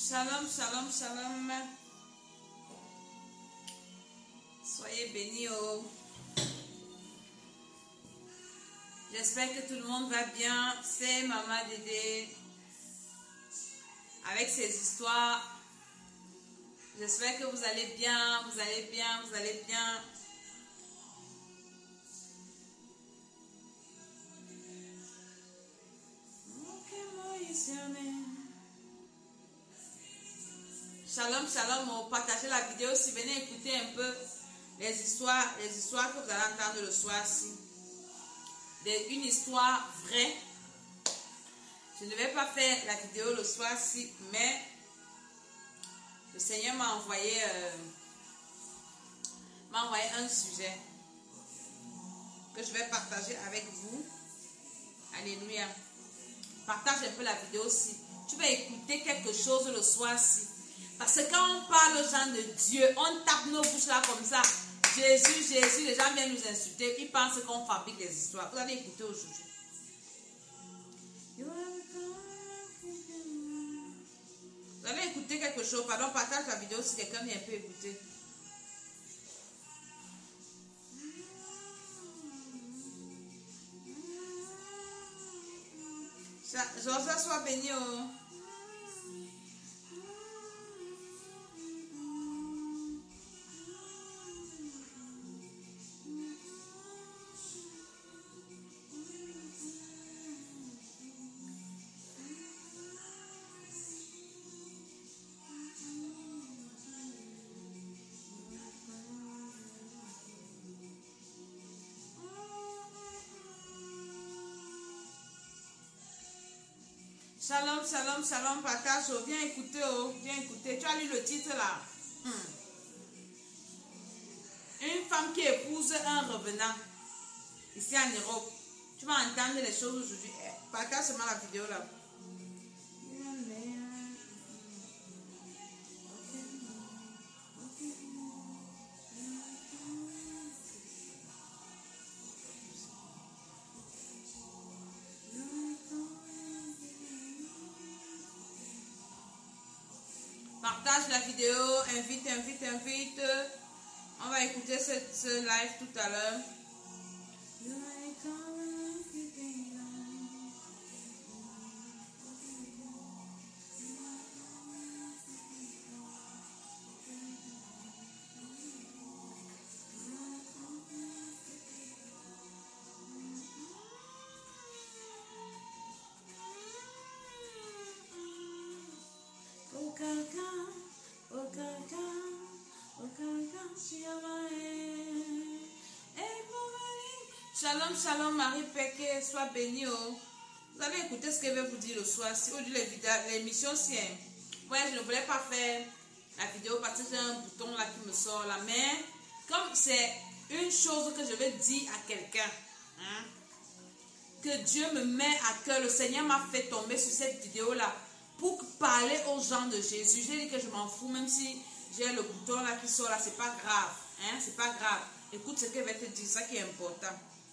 Shalom, shalom, shalom. Soyez bénis. Oh. J'espère que tout le monde va bien. C'est Maman Dédé avec ses histoires. J'espère que vous allez bien, vous allez bien, vous allez bien. Shalom, shalom. Partagez la vidéo si venez écouter un peu les histoires que vous allez entendre le soir-ci. Une histoire vraie. Je ne vais pas faire la vidéo le soir-ci, mais le Seigneur m'a envoyé un sujet que je vais partager avec vous. Alléluia. Partage un peu la vidéo aussi. Tu vas écouter quelque chose le soir-ci. Parce que quand on parle aux gens de Dieu, on tape nos bouches là comme ça. Jésus, Jésus, les gens viennent nous insulter. Ils pensent qu'on fabrique les histoires. Vous allez écouter aujourd'hui. Vous allez écouter quelque chose. Pardon, partage la vidéo si quelqu'un vient un peu écouter. Joseph, sois béni. Oh. Shalom, shalom, shalom, partage. Oh. Viens écouter, oh. Viens écouter. Tu as lu le titre là. Une femme qui épouse un revenant. Ici en Europe. Tu vas entendre les choses aujourd'hui. Partage seulement la vidéo là. Partage la vidéo, invite. On va écouter ce live tout à l'heure. Shalom, shalom, Marie Péké, sois bénie. Oh. Vous allez écouter ce que je vais vous dire le soir. Si aujourd'hui l'émission, si ouais, je ne voulais pas faire la vidéo parce que j'ai un bouton là qui me sort là. Mais comme c'est une chose que je vais dire à quelqu'un, hein, que Dieu me met à cœur, le Seigneur m'a fait tomber sur cette vidéo là pour parler aux gens de Jésus. J'ai dit que je m'en fous, même si j'ai le bouton là qui sort là, c'est pas grave. Hein, c'est pas grave. Écoute ce que je vais te dire, ça qui est important.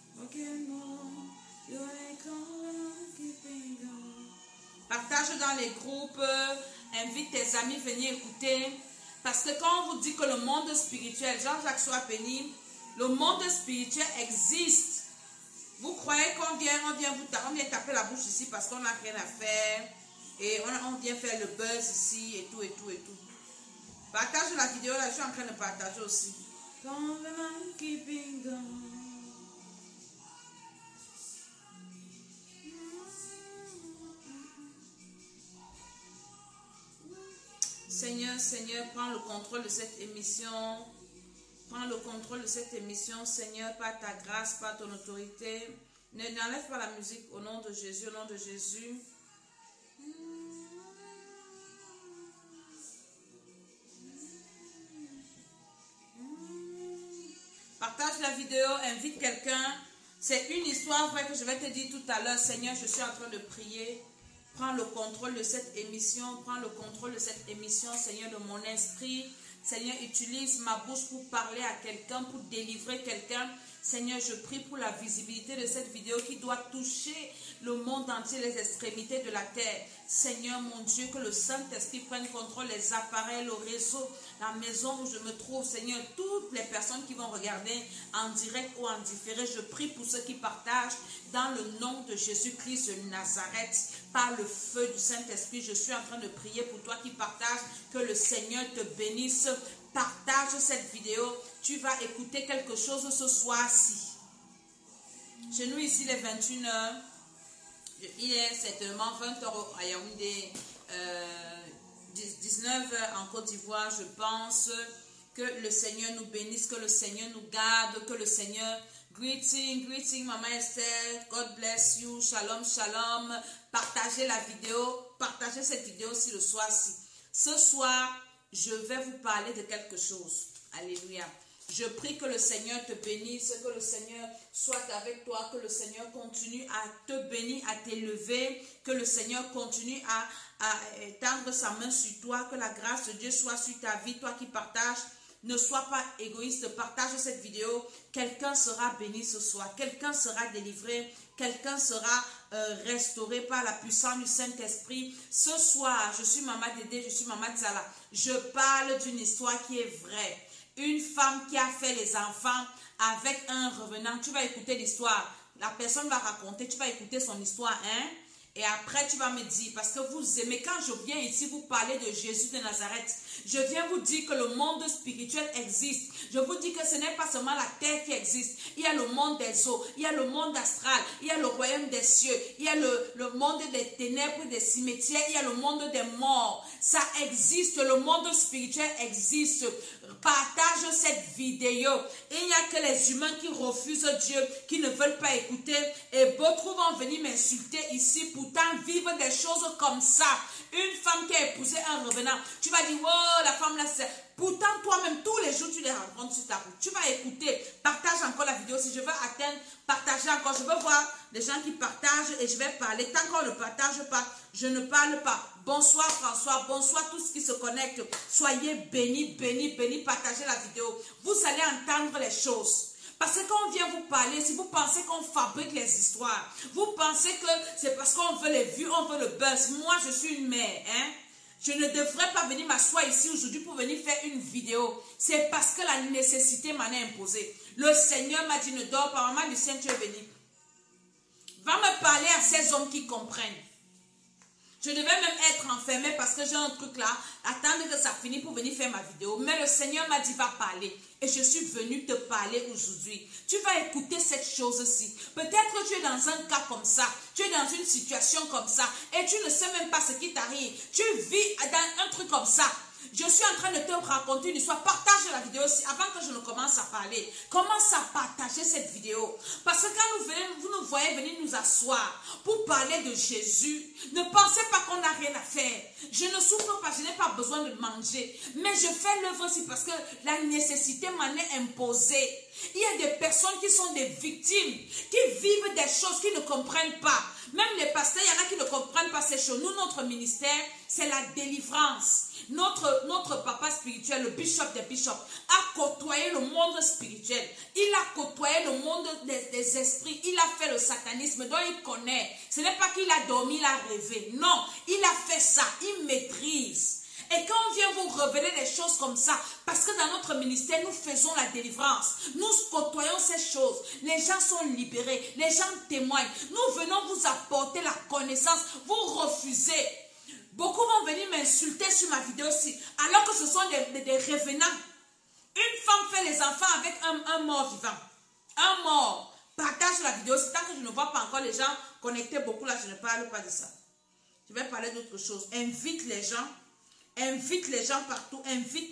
Partage dans les groupes, invite tes amis, venir écouter. Parce que quand on vous dit que le monde spirituel, Jean-Jacques soit béni, le monde spirituel existe. Vous croyez qu'on vient taper la bouche ici parce qu'on n'a rien à faire. Et on vient faire le buzz ici et tout. Partage la vidéo là, je suis en train de partager aussi. Seigneur, prends le contrôle de cette émission. Prends le contrôle de cette émission, Seigneur, par ta grâce, par ton autorité. N'enlève pas la musique au nom de Jésus, au nom de Jésus. Partage la vidéo, invite quelqu'un. C'est une histoire vraie que je vais te dire tout à l'heure. Seigneur, je suis en train de prier. Prends le contrôle de cette émission. Prends le contrôle de cette émission, Seigneur, de mon esprit. Seigneur, utilise ma bouche pour parler à quelqu'un, pour délivrer quelqu'un. Seigneur, je prie pour la visibilité de cette vidéo qui doit toucher le monde entier, les extrémités de la terre. Seigneur, mon Dieu, que le Saint-Esprit prenne contrôle des appareils, le réseau, la maison où je me trouve. Seigneur, toutes les personnes qui vont regarder en direct ou en différé, je prie pour ceux qui partagent dans le nom de Jésus-Christ de Nazareth. Par le feu du Saint-Esprit, je suis en train de prier pour toi qui partages. Que le Seigneur te bénisse. Partage cette vidéo. Tu vas écouter quelque chose ce soir-ci. Chez nous ici, les 21h, il est certainement 20h à Yaoundé, 19h en Côte d'Ivoire. Je pense que le Seigneur nous bénisse, que le Seigneur nous garde, que le Seigneur... Greeting, Maman Esther, God bless you, shalom, shalom. Partagez la vidéo, partagez cette vidéo aussi le soir-ci. Ce soir, je vais vous parler de quelque chose. Alléluia. Je prie que le Seigneur te bénisse, que le Seigneur soit avec toi, que le Seigneur continue à te bénir, à t'élever, que le Seigneur continue à étendre sa main sur toi, que la grâce de Dieu soit sur ta vie, toi qui partages. Ne sois pas égoïste, partage cette vidéo. Quelqu'un sera béni ce soir, quelqu'un sera délivré, quelqu'un sera restauré par la puissance du Saint-Esprit. Ce soir, je suis Maman Dédé, je suis Maman Zala. Je parle d'une histoire qui est vraie. Une femme qui a fait les enfants avec un revenant. Tu vas écouter l'histoire. La personne va raconter, tu vas écouter son histoire, hein? Et après, tu vas me dire, parce que vous aimez, quand je viens ici vous parler de Jésus de Nazareth, je viens vous dire que le monde spirituel existe. Je vous dis que ce n'est pas seulement la terre qui existe. Il y a le monde des eaux, il y a le monde astral, il y a le royaume des cieux, il y a le monde des ténèbres, des cimetières, il y a le monde des morts. Ça existe, le monde spirituel existe. Partage cette vidéo. Il n'y a que les humains qui refusent Dieu, qui ne veulent pas écouter. Et beaucoup vont venir m'insulter ici, pourtant vivre des choses comme ça. Une femme qui a épousé un revenant, tu vas dire, oh, la femme là, c'est... Pourtant, toi-même, tous les jours, tu les rencontres sur ta route. Tu vas écouter, partage encore la vidéo. Si je veux atteindre, partager encore. Je veux voir les gens qui partagent et je vais parler. Tant qu'on ne partage pas, je ne parle pas. Bonsoir François, bonsoir tous qui se connectent. Soyez bénis, bénis, bénis. Partagez la vidéo. Vous allez entendre les choses. Parce que quand on vient vous parler, si vous pensez qu'on fabrique les histoires, vous pensez que c'est parce qu'on veut les vues, on veut le buzz. Moi, je suis une mère, hein. Je ne devrais pas venir m'asseoir ici aujourd'hui pour venir faire une vidéo. C'est parce que la nécessité m'en a imposé. Le Seigneur m'a dit, ne dors pas, maman du Saint, tu es bénie. Va me parler à ces hommes qui comprennent. Je devais même être enfermée parce que j'ai un truc là, attendre que ça finisse pour venir faire ma vidéo. Mais le Seigneur m'a dit, va parler. Et je suis venue te parler aujourd'hui. Tu vas écouter cette chose-ci. Peut-être que tu es dans un cas comme ça. Tu es dans une situation comme ça. Et tu ne sais même pas ce qui t'arrive. Tu vis dans un truc comme ça. Je suis en train de te raconter une histoire. Partage la vidéo aussi avant que je ne commence à parler. Commence à partager cette vidéo. Parce que quand vous nous voyez venir nous asseoir pour parler de Jésus, ne pensez pas qu'on n'a rien à faire. Je ne souffre pas, je n'ai pas besoin de manger. Mais je fais l'œuvre aussi parce que la nécessité m'en est imposée. Il y a des personnes qui sont des victimes, qui vivent des choses qu'ils ne comprennent pas. Même les pasteurs, il y en a qui ne comprennent pas ces choses. Nous, notre ministère, c'est la délivrance. Notre papa spirituel, le bishop des bishops, a côtoyé le monde spirituel. Il a côtoyé le monde des esprits. Il a fait le satanisme, donc il connaît. Ce n'est pas qu'il a dormi, il a rêvé. Non, il a fait ça. Il maîtrise. Et quand on vient vous révéler des choses comme ça, parce que dans notre ministère, nous faisons la délivrance. Nous côtoyons ces choses. Les gens sont libérés. Les gens témoignent. Nous venons vous apporter la connaissance. Vous refusez. Beaucoup vont venir m'insulter sur ma vidéo aussi, alors que ce sont des revenants. Une femme fait les enfants avec un mort vivant. Un mort. Partage la vidéo aussi. Tant que je ne vois pas encore les gens connectés beaucoup là, je ne parle pas de ça. Je vais parler d'autre chose. Invite les gens. Invite les gens partout. Invite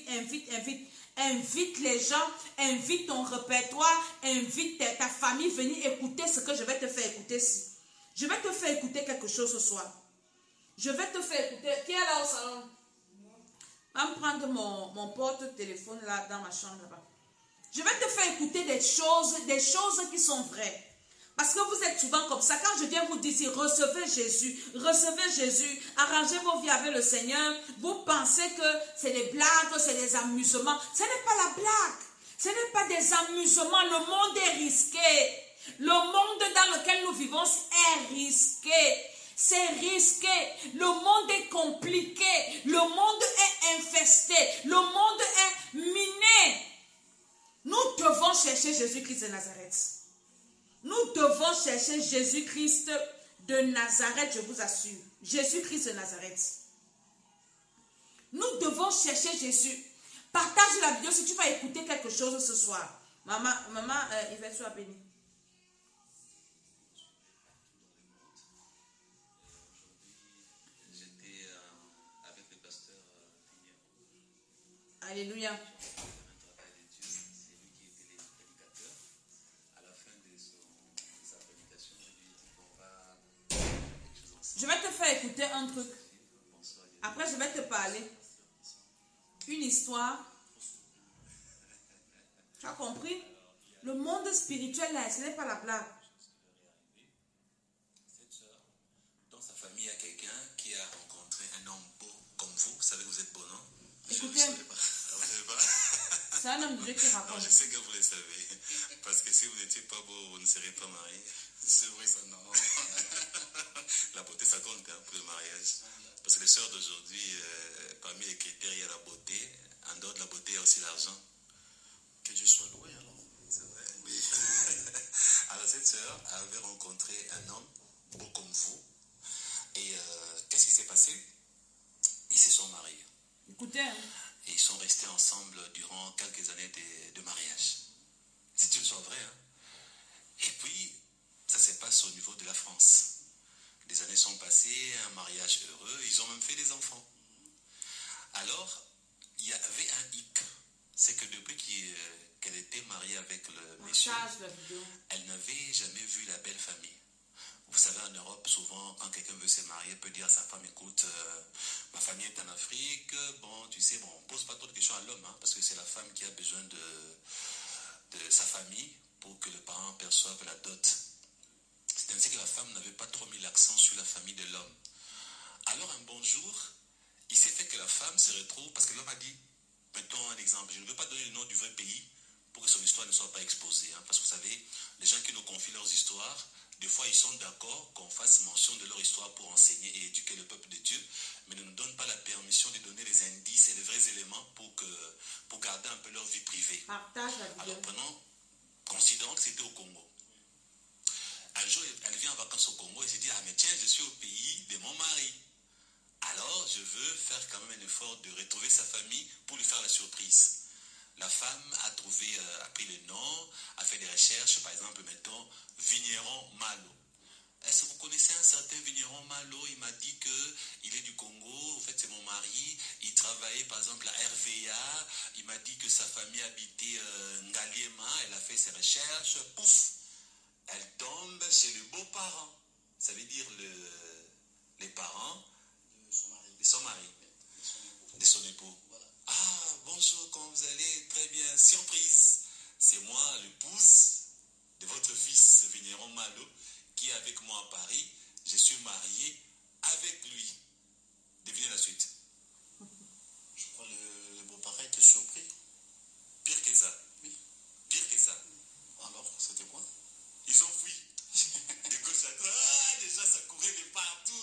les gens. Invite ton répertoire. Invite ta famille. Venir écouter ce que je vais te faire écouter ici. Je vais te faire écouter quelque chose ce soir. Je vais te faire écouter. Qui est là au salon? Va me prendre mon porte-téléphone là dans ma chambre là-bas. Je vais te faire écouter des choses qui sont vraies. Parce que vous êtes souvent comme ça. Quand je viens vous dire, recevez Jésus, arrangez vos vies avec le Seigneur. Vous pensez que c'est des blagues, c'est des amusements. Ce n'est pas la blague. Ce n'est pas des amusements. Le monde est risqué. Le monde dans lequel nous vivons est risqué. C'est risqué. Le monde est compliqué. Le monde est infesté. Le monde est miné. Nous devons chercher Jésus-Christ de Nazareth. Nous devons chercher Jésus-Christ de Nazareth, je vous assure. Jésus-Christ de Nazareth. Nous devons chercher Jésus. Partage la vidéo si tu vas écouter quelque chose ce soir. Maman, Yvette, sois bénie. J'étais avec le pasteur Alléluia. un travail de Dieu. C'est lui qui était le prédicateur. À la fin de sa prédication, je lui ai dit qu'on va quelque chose ensemble. Je vais te faire écouter un truc. Bonsoir. Après, je vais te parler. Une histoire. Tu as compris? Le monde spirituel, là, ce n'est pas la blague. Cette sœur, dans sa famille, il y a quelqu'un qui a rencontré un homme beau comme vous. Vous savez que vous êtes beau, non? Écoutez. Je ne savais pas. Ah, vous savez pas? C'est un homme de Dieu qui Non, raconte. je sais que vous le savez. Parce que si vous n'étiez pas beau, vous ne seriez pas marié. C'est vrai, ça, non. La beauté, ça compte hein, pour le mariage. Parce que les sœurs d'aujourd'hui, parmi les critères, il y a la beauté. En dehors de la beauté, il y a aussi l'argent. Que Dieu soit loué, alors. C'est vrai. Oui. Alors, cette sœur avait rencontré un homme beau comme vous. Et qu'est-ce qui s'est passé? Ils se sont mariés. Écoutez, hein. Et ils sont restés ensemble durant quelques années de mariage. C'est une histoire vraie. Hein? Et puis, ça se passe au niveau de la France. Les années sont passées, un mariage heureux, ils ont même fait des enfants. Alors, il y avait un hic. C'est que depuis qu'elle était mariée avec le monsieur, Partage la vidéo. elle n'avait jamais vu la belle famille. Vous savez, en Europe, souvent, quand quelqu'un veut se marier, peut dire à sa femme, écoute, ma famille est en Afrique, bon, tu sais, bon, on ne pose pas trop de questions à l'homme, hein, parce que c'est la femme qui a besoin de sa famille pour que le parent perçoive la dot. C'est ainsi que la femme n'avait pas trop mis l'accent sur la famille de l'homme. Alors, un bon jour, il s'est fait que la femme se retrouve, parce que l'homme a dit, mettons un exemple, je ne veux pas donner le nom du vrai pays pour que son histoire ne soit pas exposée, hein, parce que vous savez, les gens qui nous confient leurs histoires, des fois, ils sont d'accord qu'on fasse mention de leur histoire pour enseigner et éduquer le peuple de Dieu, mais ne nous donnent pas la permission de donner les indices et les vrais éléments pour garder un peu leur vie privée. Partage la vidéo. Alors, considérons que c'était au Congo. Un jour, elle vient en vacances au Congo et se dit, ah mais tiens, je suis au pays de mon mari. Alors, je veux faire quand même un effort de retrouver sa famille pour lui faire la surprise. La femme a pris le nom, a fait des recherches, par exemple, mettons, Vigneron Malo. Est-ce que vous connaissez un certain Vigneron Malo? Il m'a dit qu'il est du Congo, en fait c'est mon mari, il travaillait par exemple à RVA, il m'a dit que sa famille habitait Ngaliema, elle a fait ses recherches, pouf, elle tombe chez les beaux-parents. Ça veut dire les parents de son mari, de son époux. Ah, bonjour, comment vous allez? Très bien, surprise. C'est moi, l'épouse de votre fils, Vigneron Malo, qui est avec moi à Paris. Je suis marié avec lui. Devinez la suite. Je crois le beau-parent était surpris. Pire que ça. Oui. Pire que ça. Alors, c'était quoi? Ils ont fui. De gauche à droite. Ah, déjà, ça courait de partout.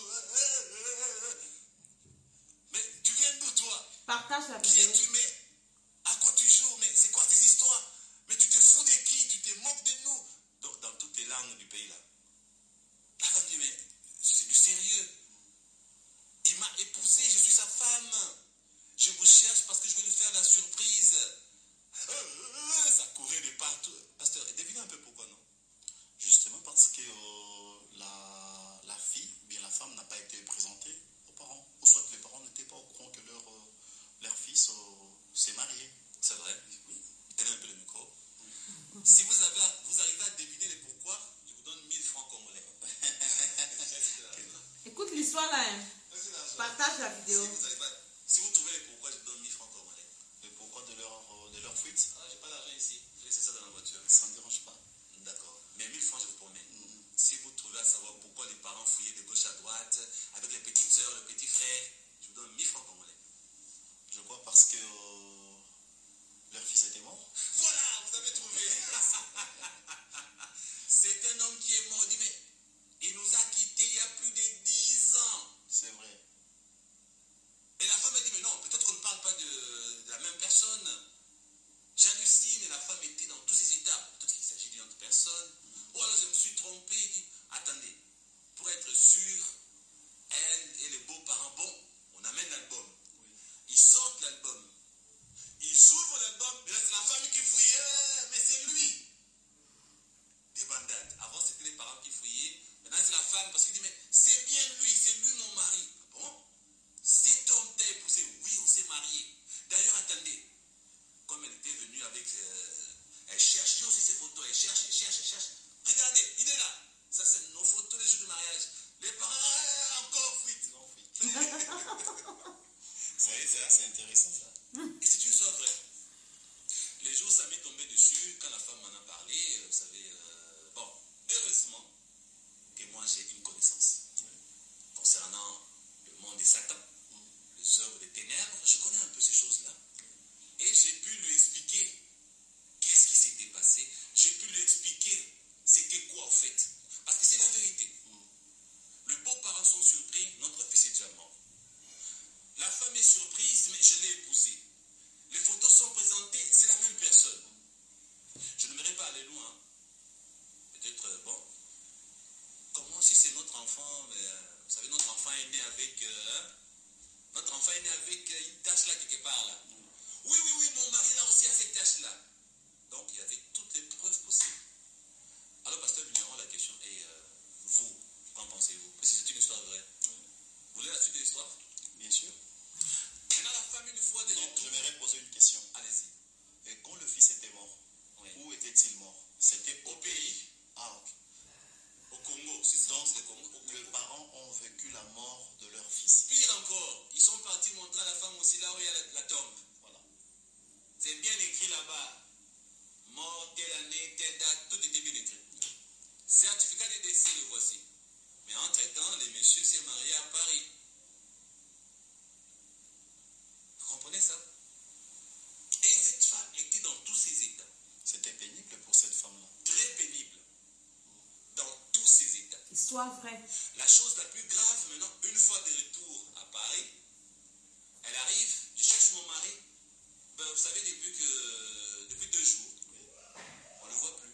Mais tu viens d'où, toi? Partage la Qui vidéo. es-tu? Mais à quoi tu joues? Mais c'est quoi ces histoires? Mais tu te fous de qui? Tu te moques de nous? Donc, dans toutes les langues du pays, là. La femme dit, mais c'est du sérieux. Il m'a épousé, je suis sa femme. Je vous cherche parce que je veux lui faire la surprise. Ça courait de partout. Pasteur, devinez un peu pourquoi, non? Justement parce que la fille, bien la femme, n'a pas été présentée aux parents. Ou soit que les parents n'étaient pas au courant que leur fils s'est marié. C'est vrai. Oui. Tenez un peu le micro. Si vous arrivez à deviner le pourquoi, je vous donne 1000 francs congolais. Écoute l'histoire là. Hein. Partage la vidéo. Si vous trouvez le pourquoi, je vous donne 1000 francs congolais. Le pourquoi de leur fuite, Ah, j'ai pas d'argent ici. Je laisse ça dans la voiture. ça ne dérange pas. D'accord. Mais 1000 francs, je vous promets. Si vous trouvez à savoir pourquoi les parents fouillaient de gauche à droite, avec les petites sœurs, les petits frères, je vous donne 1000 francs congolais. Je crois parce que leur fils était mort. Voilà! de Satan, les œuvres des ténèbres. Je connais un peu ces choses-là. Et j'ai pu lui expliquer qu'est-ce qui s'était passé. J'ai pu lui expliquer c'était quoi en fait. Parce que c'est la vérité. Les beaux-parents sont surpris, notre fils est déjà mort. La femme est surprise, mais je l'ai épousée. Les photos sont présentées, c'est la même personne. Je ne m'aimerais pas aller loin. Peut-être, bon, comment si c'est notre enfant, mais, vous savez, notre enfant est né avec, notre enfant est né avec une tache là quelque part là. Oui, mon mari là aussi a cette tache là. Donc il y avait toutes les preuves possibles. Alors, pasteur Vigneron, la question est, vous, qu'en pensez-vous? Parce que c'est une histoire vraie. Vous voulez la suite de l'histoire? Bien sûr. Maintenant, la femme, une fois de Non, retour. je vais poser une question. Allez-y. Et quand le fils était mort, Oui. où était-il mort? C'était Au pays, Ah, ok. au Congo, c'est ça, Donc, c'est le Congo. les parents ont vécu la mort de leur fils. Pire encore, ils sont partis montrer à la femme aussi là où il y a la tombe. Voilà. C'est bien écrit là-bas. Mort, telle année, telle date, tout était bien écrit. Certificat de décès, le voici. Mais entre-temps, le monsieur s'est marié à Paris. Vous comprenez ça? Et cette femme était dans tous ses états. C'était pénible pour cette femme-là. Très pénible. Dans tous ses états. Histoire vraie. La chose la plus grave, maintenant, une fois de retour à Paris, elle arrive, je cherche mon mari. Ben, vous savez, depuis 2 jours, on ne le voit plus.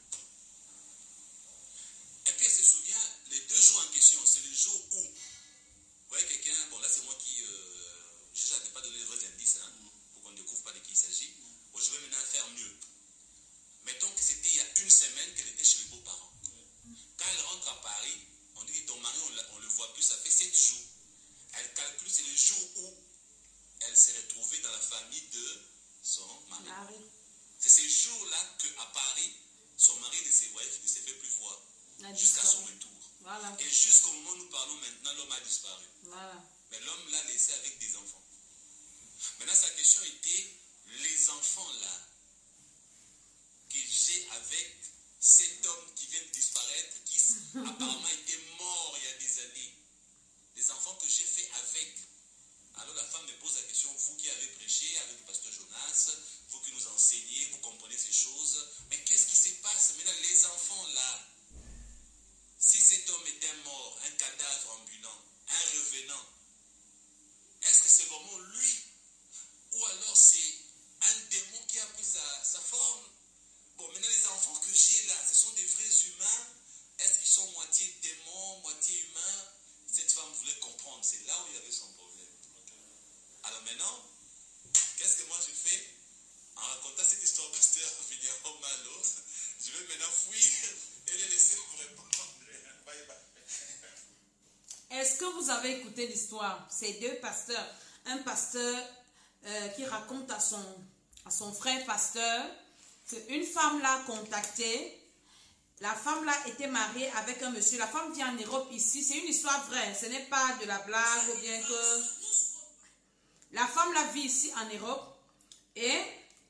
Et puis elle se souvient, les 2 jours en question, c'est le jour où, vous voyez quelqu'un, bon là c'est moi qui, je cherche à ne pas donner de vrais indices, hein, pour qu'on ne découvre pas de qui il s'agit. Bon, je vais maintenant faire mieux. Mettons que c'était il y a 1 semaine qu'elle était chez les beaux-parents. Quand elle rentre à Paris, on dit que ton mari, on ne le voit plus, ça fait 7 jours. Elle calcule, c'est le jour où elle s'est retrouvée dans la famille de son mari. C'est ces jours-là qu'à Paris, son mari ne s'est fait plus voir jusqu'à son retour. Voilà. Et jusqu'au moment où nous parlons maintenant, l'homme a disparu. Voilà. Mais l'homme l'a laissé avec des enfants. Maintenant, sa question était, les enfants là, que j'ai avec cet homme qui vient de disparaître, qui apparemment était mort il y a des années, les enfants que j'ai fait avec. Alors la femme me pose la question, vous qui avez prêché avec le pasteur Jonas, vous qui nous enseignez, vous comprenez ces choses, mais qu'est-ce qui se passe maintenant? Les enfants là, si cet homme était mort, un cadavre ambulant, un revenant, est-ce que c'est vraiment lui? Ou alors c'est un démon qui a pris sa forme? Bon, maintenant les enfants que j'ai là, ce sont des vrais humains. Est-ce qu'ils sont moitié démons, moitié humains? Cette femme voulait comprendre, c'est là où il y avait son problème. Alors maintenant, qu'est-ce que moi je fais? En racontant cette histoire, pasteur Vigneron Malo, je vais maintenant fuir et les laisser vous répondre. Bye bye. Est-ce que vous avez écouté l'histoire? Ces 2 pasteurs. Un pasteur qui raconte à son frère pasteur qu'une femme l'a contacté. La femme là était mariée avec un monsieur. La femme vient en Europe ici. C'est une histoire vraie. Ce n'est pas de la blague ou bien que... La femme là vit ici en Europe. Et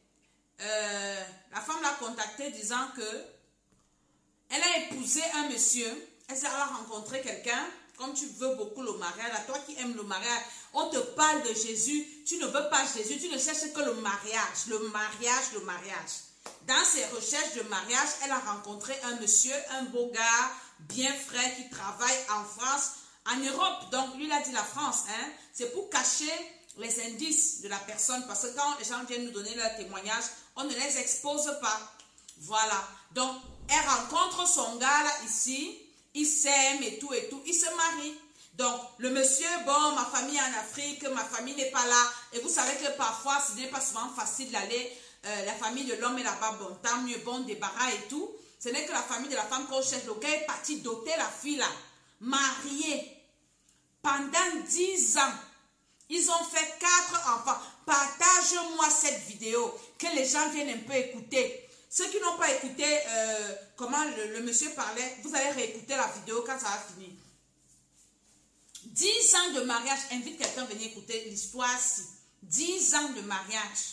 la femme l'a contacté disant que elle a épousé un monsieur. Elle a rencontré quelqu'un. Comme tu veux beaucoup le mariage, à toi qui aimes le mariage, on te parle de Jésus, tu ne veux pas Jésus, tu ne cherches que le mariage, le mariage, le mariage. Dans ses recherches de mariage, elle a rencontré un monsieur, un beau gars, bien frais, qui travaille en France, en Europe. Donc, lui, il a dit la France, hein, c'est pour cacher les indices de la personne, parce que quand les gens viennent nous donner leur témoignage, on ne les expose pas. Voilà. Donc, elle rencontre son gars là, ici, il s'aime et tout, il se marie. Donc, le monsieur, bon, ma famille est en Afrique, ma famille n'est pas là. Et vous savez que parfois, ce n'est pas souvent facile d'aller, la famille de l'homme est là-bas, bon, tant mieux, bon, débarras et tout. Ce n'est que la famille de la femme qu'on cherche. Le gars est parti doter la fille là, mariée, pendant 10 ans. Ils ont fait 4 enfants. Partage-moi cette vidéo, que les gens viennent un peu écouter. Ceux qui n'ont pas écouté comment le monsieur parlait, vous allez réécouter la vidéo quand ça va finir. 10 ans de mariage. Invite quelqu'un à venir écouter l'histoire-ci. 10 ans de mariage.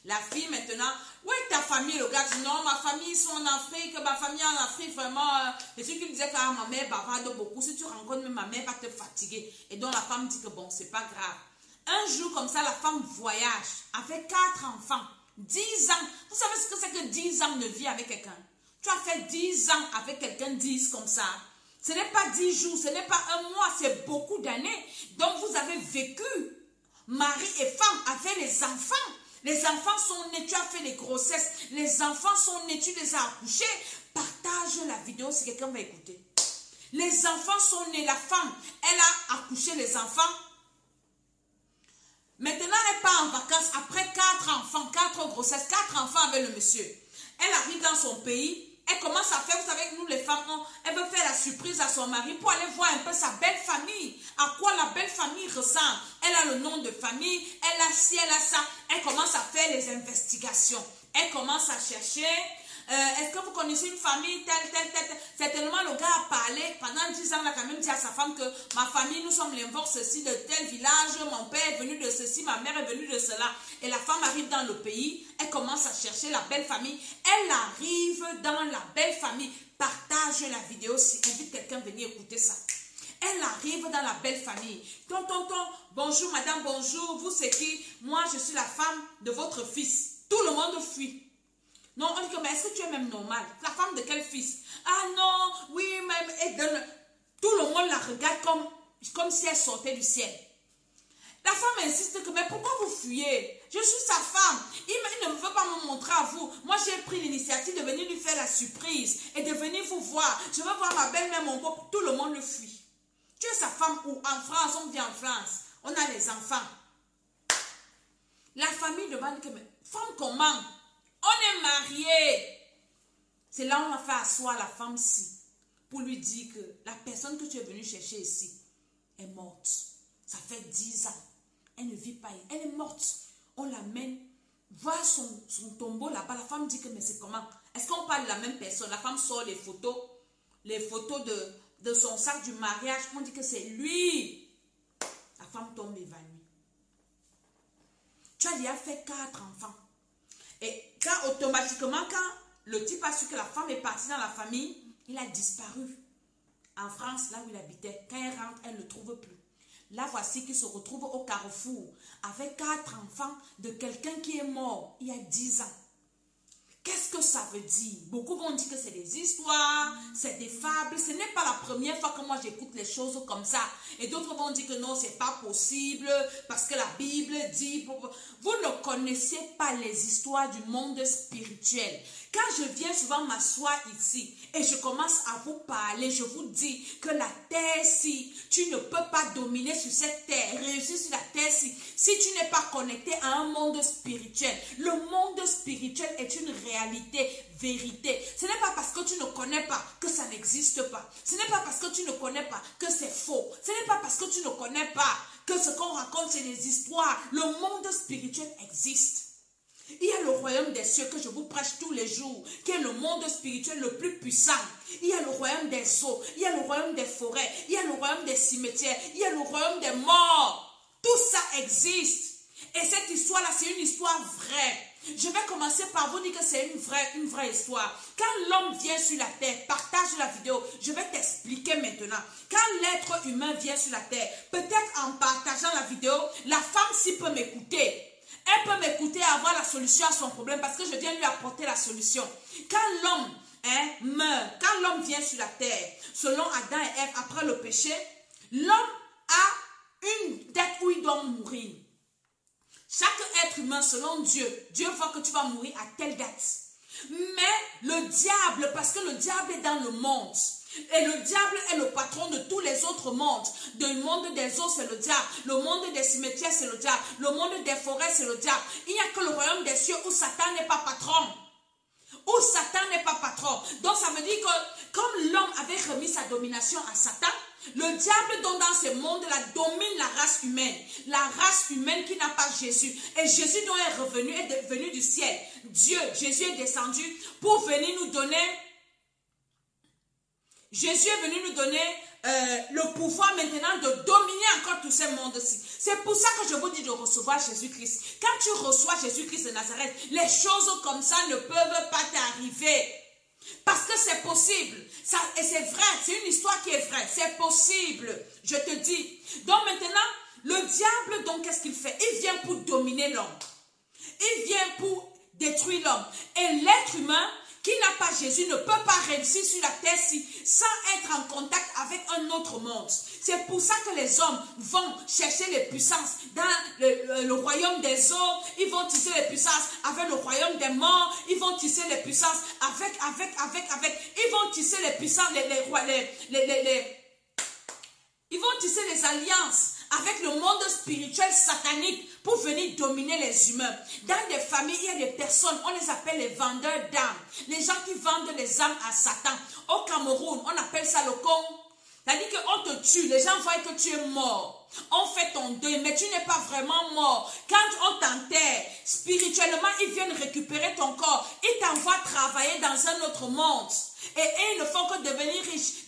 La fille maintenant, où est ta famille? Le gars dit non, ma famille ils sont en Afrique, ma famille en Afrique vraiment. Et celui qui me disait que ma mère bavarde beaucoup, si tu rencontres même ma mère va te fatiguer. Et donc la femme dit que bon, c'est pas grave. Un jour comme ça, la femme voyage avec 4 enfants, 10 ans. Vous savez ce que c'est que 10 ans de vie avec quelqu'un? Tu as fait 10 ans avec quelqu'un, 10 comme ça. Ce n'est pas 10 jours, ce n'est pas un mois, c'est beaucoup d'années. Donc vous avez vécu, mari et femme, avec les enfants. Les enfants sont nés, tu as fait les grossesses. Les enfants sont nés, tu les as accouchés. Partage la vidéo si quelqu'un va écouter. Les enfants sont nés, la femme, elle a accouché les enfants. Maintenant, elle part en vacances après 4 enfants, 4 grossesses, 4 enfants avec le monsieur. Elle arrive dans son pays. Elle commence à faire, vous savez que nous les femmes, elle veut faire la surprise à son mari pour aller voir un peu sa belle famille. À quoi la belle famille ressemble. Elle a le nom de famille, elle a ci, elle a ça. Elle commence à faire les investigations. Elle commence à chercher. Est-ce que vous connaissez une famille telle. Certainement, le gars a parlé. Pendant 10 ans, il a quand même dit à sa femme que ma famille, nous sommes l'invoque ceci de tel village. Mon père est venu de ceci, ma mère est venue de cela. Et la femme arrive dans le pays. Elle commence à chercher la belle famille. Elle arrive dans la belle famille. Partage la vidéo si invite quelqu'un à venir écouter ça. Elle arrive dans la belle famille. Tonton, bonjour madame, bonjour. Vous c'est qui? Moi, je suis la femme de votre fils. Tout le monde fuit. Non, on dit que, mais est-ce que tu es même normal? La femme de quel fils? Ah non, oui, même. Tout le monde la regarde comme si elle sortait du ciel. La femme insiste que, mais pourquoi vous fuyez? Je suis sa femme. Il ne veut pas me montrer à vous. Moi, j'ai pris l'initiative de venir lui faire la surprise et de venir vous voir. Je veux voir ma belle-mère, mon peuple. Tout le monde le fuit. Tu es sa femme ou en France, on vient en France. On a les enfants. La famille demande que, mais femme comment? On est mariés. C'est là où on va faire asseoir la femme-ci pour lui dire que la personne que tu es venu chercher ici est morte. Ça fait 10 ans. Elle ne vit pas. Elle est morte. On l'amène voir son tombeau là-bas. La femme dit que mais c'est comment? Est-ce qu'on parle de la même personne? La femme sort les photos de son sac du mariage. On dit que c'est lui. La femme tombe évanouie. Tu as déjà fait 4 enfants. Et automatiquement, quand le type a su que la femme est partie dans la famille, il a disparu. En France, là où il habitait, quand elle rentre, elle ne le trouve plus. Là, voici qu'il se retrouve au carrefour avec 4 enfants de quelqu'un qui est mort il y a 10 ans. Qu'est-ce que ça veut dire? Beaucoup vont dire que c'est des histoires, c'est des fables. Ce n'est pas la première fois que moi j'écoute les choses comme ça. Et d'autres vont dire que non, c'est pas possible parce que la Bible dit... Vous ne connaissez pas les histoires du monde spirituel. Quand je viens souvent m'asseoir ici et je commence à vous parler, je vous dis que la terre-ci, tu ne peux pas dominer sur cette terre, réussir sur la terre-ci, si tu n'es pas connecté à un monde spirituel. Le monde spirituel est une réalité, vérité. Ce n'est pas parce que tu ne connais pas que ça n'existe pas. Ce n'est pas parce que tu ne connais pas que c'est faux. Ce n'est pas parce que tu ne connais pas que ce qu'on raconte c'est des histoires. Le monde spirituel existe. Il y a le royaume des cieux que je vous prêche tous les jours, qui est le monde spirituel le plus puissant. Il y a le royaume des eaux, il y a le royaume des forêts, il y a le royaume des cimetières, il y a le royaume des morts. Tout ça existe. Et cette histoire-là, c'est une histoire vraie. Je vais commencer par vous dire que c'est une vraie histoire. Quand l'homme vient sur la terre, partage la vidéo. Je vais t'expliquer maintenant. Quand l'être humain vient sur la terre, peut-être en partageant la vidéo, la femme s'y peut m'écouter. Elle peut m'écouter et avoir la solution à son problème parce que je viens lui apporter la solution. Quand l'homme meurt, quand l'homme vient sur la terre, selon Adam et Ève, après le péché, l'homme a une date où il doit mourir. Chaque être humain, selon Dieu, Dieu voit que tu vas mourir à telle date. Mais le diable, parce que le diable est dans le monde, et le diable est le patron de tous les autres mondes. Le monde des eaux, c'est le diable. Le monde des cimetières, c'est le diable. Le monde des forêts, c'est le diable. Il n'y a que le royaume des cieux où Satan n'est pas patron. Où Satan n'est pas patron. Donc ça veut dire que comme l'homme avait remis sa domination à Satan, le diable donc dans ce monde-là domine la race humaine. La race humaine qui n'a pas Jésus. Et Jésus donc est venu du ciel. Jésus est descendu pour venir nous donner... Jésus est venu nous donner le pouvoir maintenant de dominer encore tout ce monde-ci. C'est pour ça que je vous dis de recevoir Jésus-Christ. Quand tu reçois Jésus-Christ de Nazareth, les choses comme ça ne peuvent pas t'arriver. Parce que c'est possible. Ça, et c'est vrai, c'est une histoire qui est vraie. C'est possible, je te dis. Donc maintenant, le diable, donc qu'est-ce qu'il fait? Il vient pour dominer l'homme. Il vient pour détruire l'homme. Et l'être humain qui n'a pas Jésus ne peut pas réussir sur la terre-ci sans être en contact avec un autre monde. C'est pour ça que les hommes vont chercher les puissances dans le royaume des eaux. Ils vont tisser les puissances avec le royaume des morts. Ils vont tisser les puissances avec. Ils vont tisser les puissances, ils vont tisser les alliances avec le monde spirituel satanique pour venir dominer les humains. Dans des familles, il y a des personnes, on les appelle les vendeurs d'âmes. Les gens qui vendent les âmes à Satan. Au Cameroun, on appelle ça le con. C'est-à-dire qu'on te tue, les gens voient que tu es mort. On fait ton deuil, mais tu n'es pas vraiment mort. Quand on t'enterre, spirituellement, ils viennent récupérer ton corps. Ils t'envoient travailler dans un autre monde. Et ils ne font que devenir riches.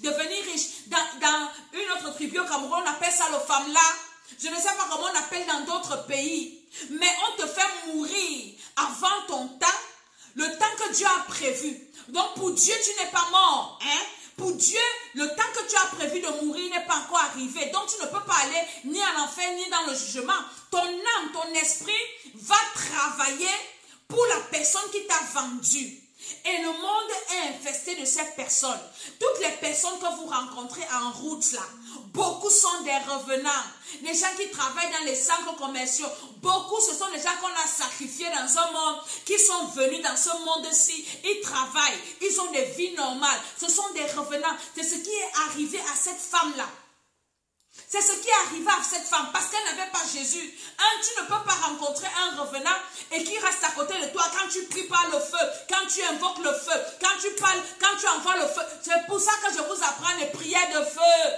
Dans une autre tribu au Cameroun, on appelle ça le famla. Je ne sais pas comment on appelle dans d'autres pays. Mais on te fait mourir avant ton temps, le temps que Dieu a prévu. Donc pour Dieu, tu n'es pas mort. Hein? Pour Dieu, le temps que tu as prévu de mourir n'est pas encore arrivé. Donc tu ne peux pas aller ni à l'enfer ni dans le jugement. Ton âme, ton esprit va travailler pour la personne qui t'a vendu. Et le monde est infesté de ces personnes. Toutes les personnes que vous rencontrez en route là, beaucoup sont des revenants. Les gens qui travaillent dans les centres commerciaux, beaucoup ce sont les gens qu'on a sacrifiés dans un monde, qui sont venus dans ce monde-ci. Ils travaillent, ils ont des vies normales. Ce sont des revenants. C'est ce qui est arrivé à cette femme-là. C'est ce qui est arrivé à cette femme parce qu'elle n'avait pas Jésus. Tu ne peux pas rencontrer un revenant et qui reste à côté de toi quand tu pries par le feu, quand tu invoques le feu, quand tu parles, quand tu envoies le feu. C'est pour ça que je vous apprends les prières de feu.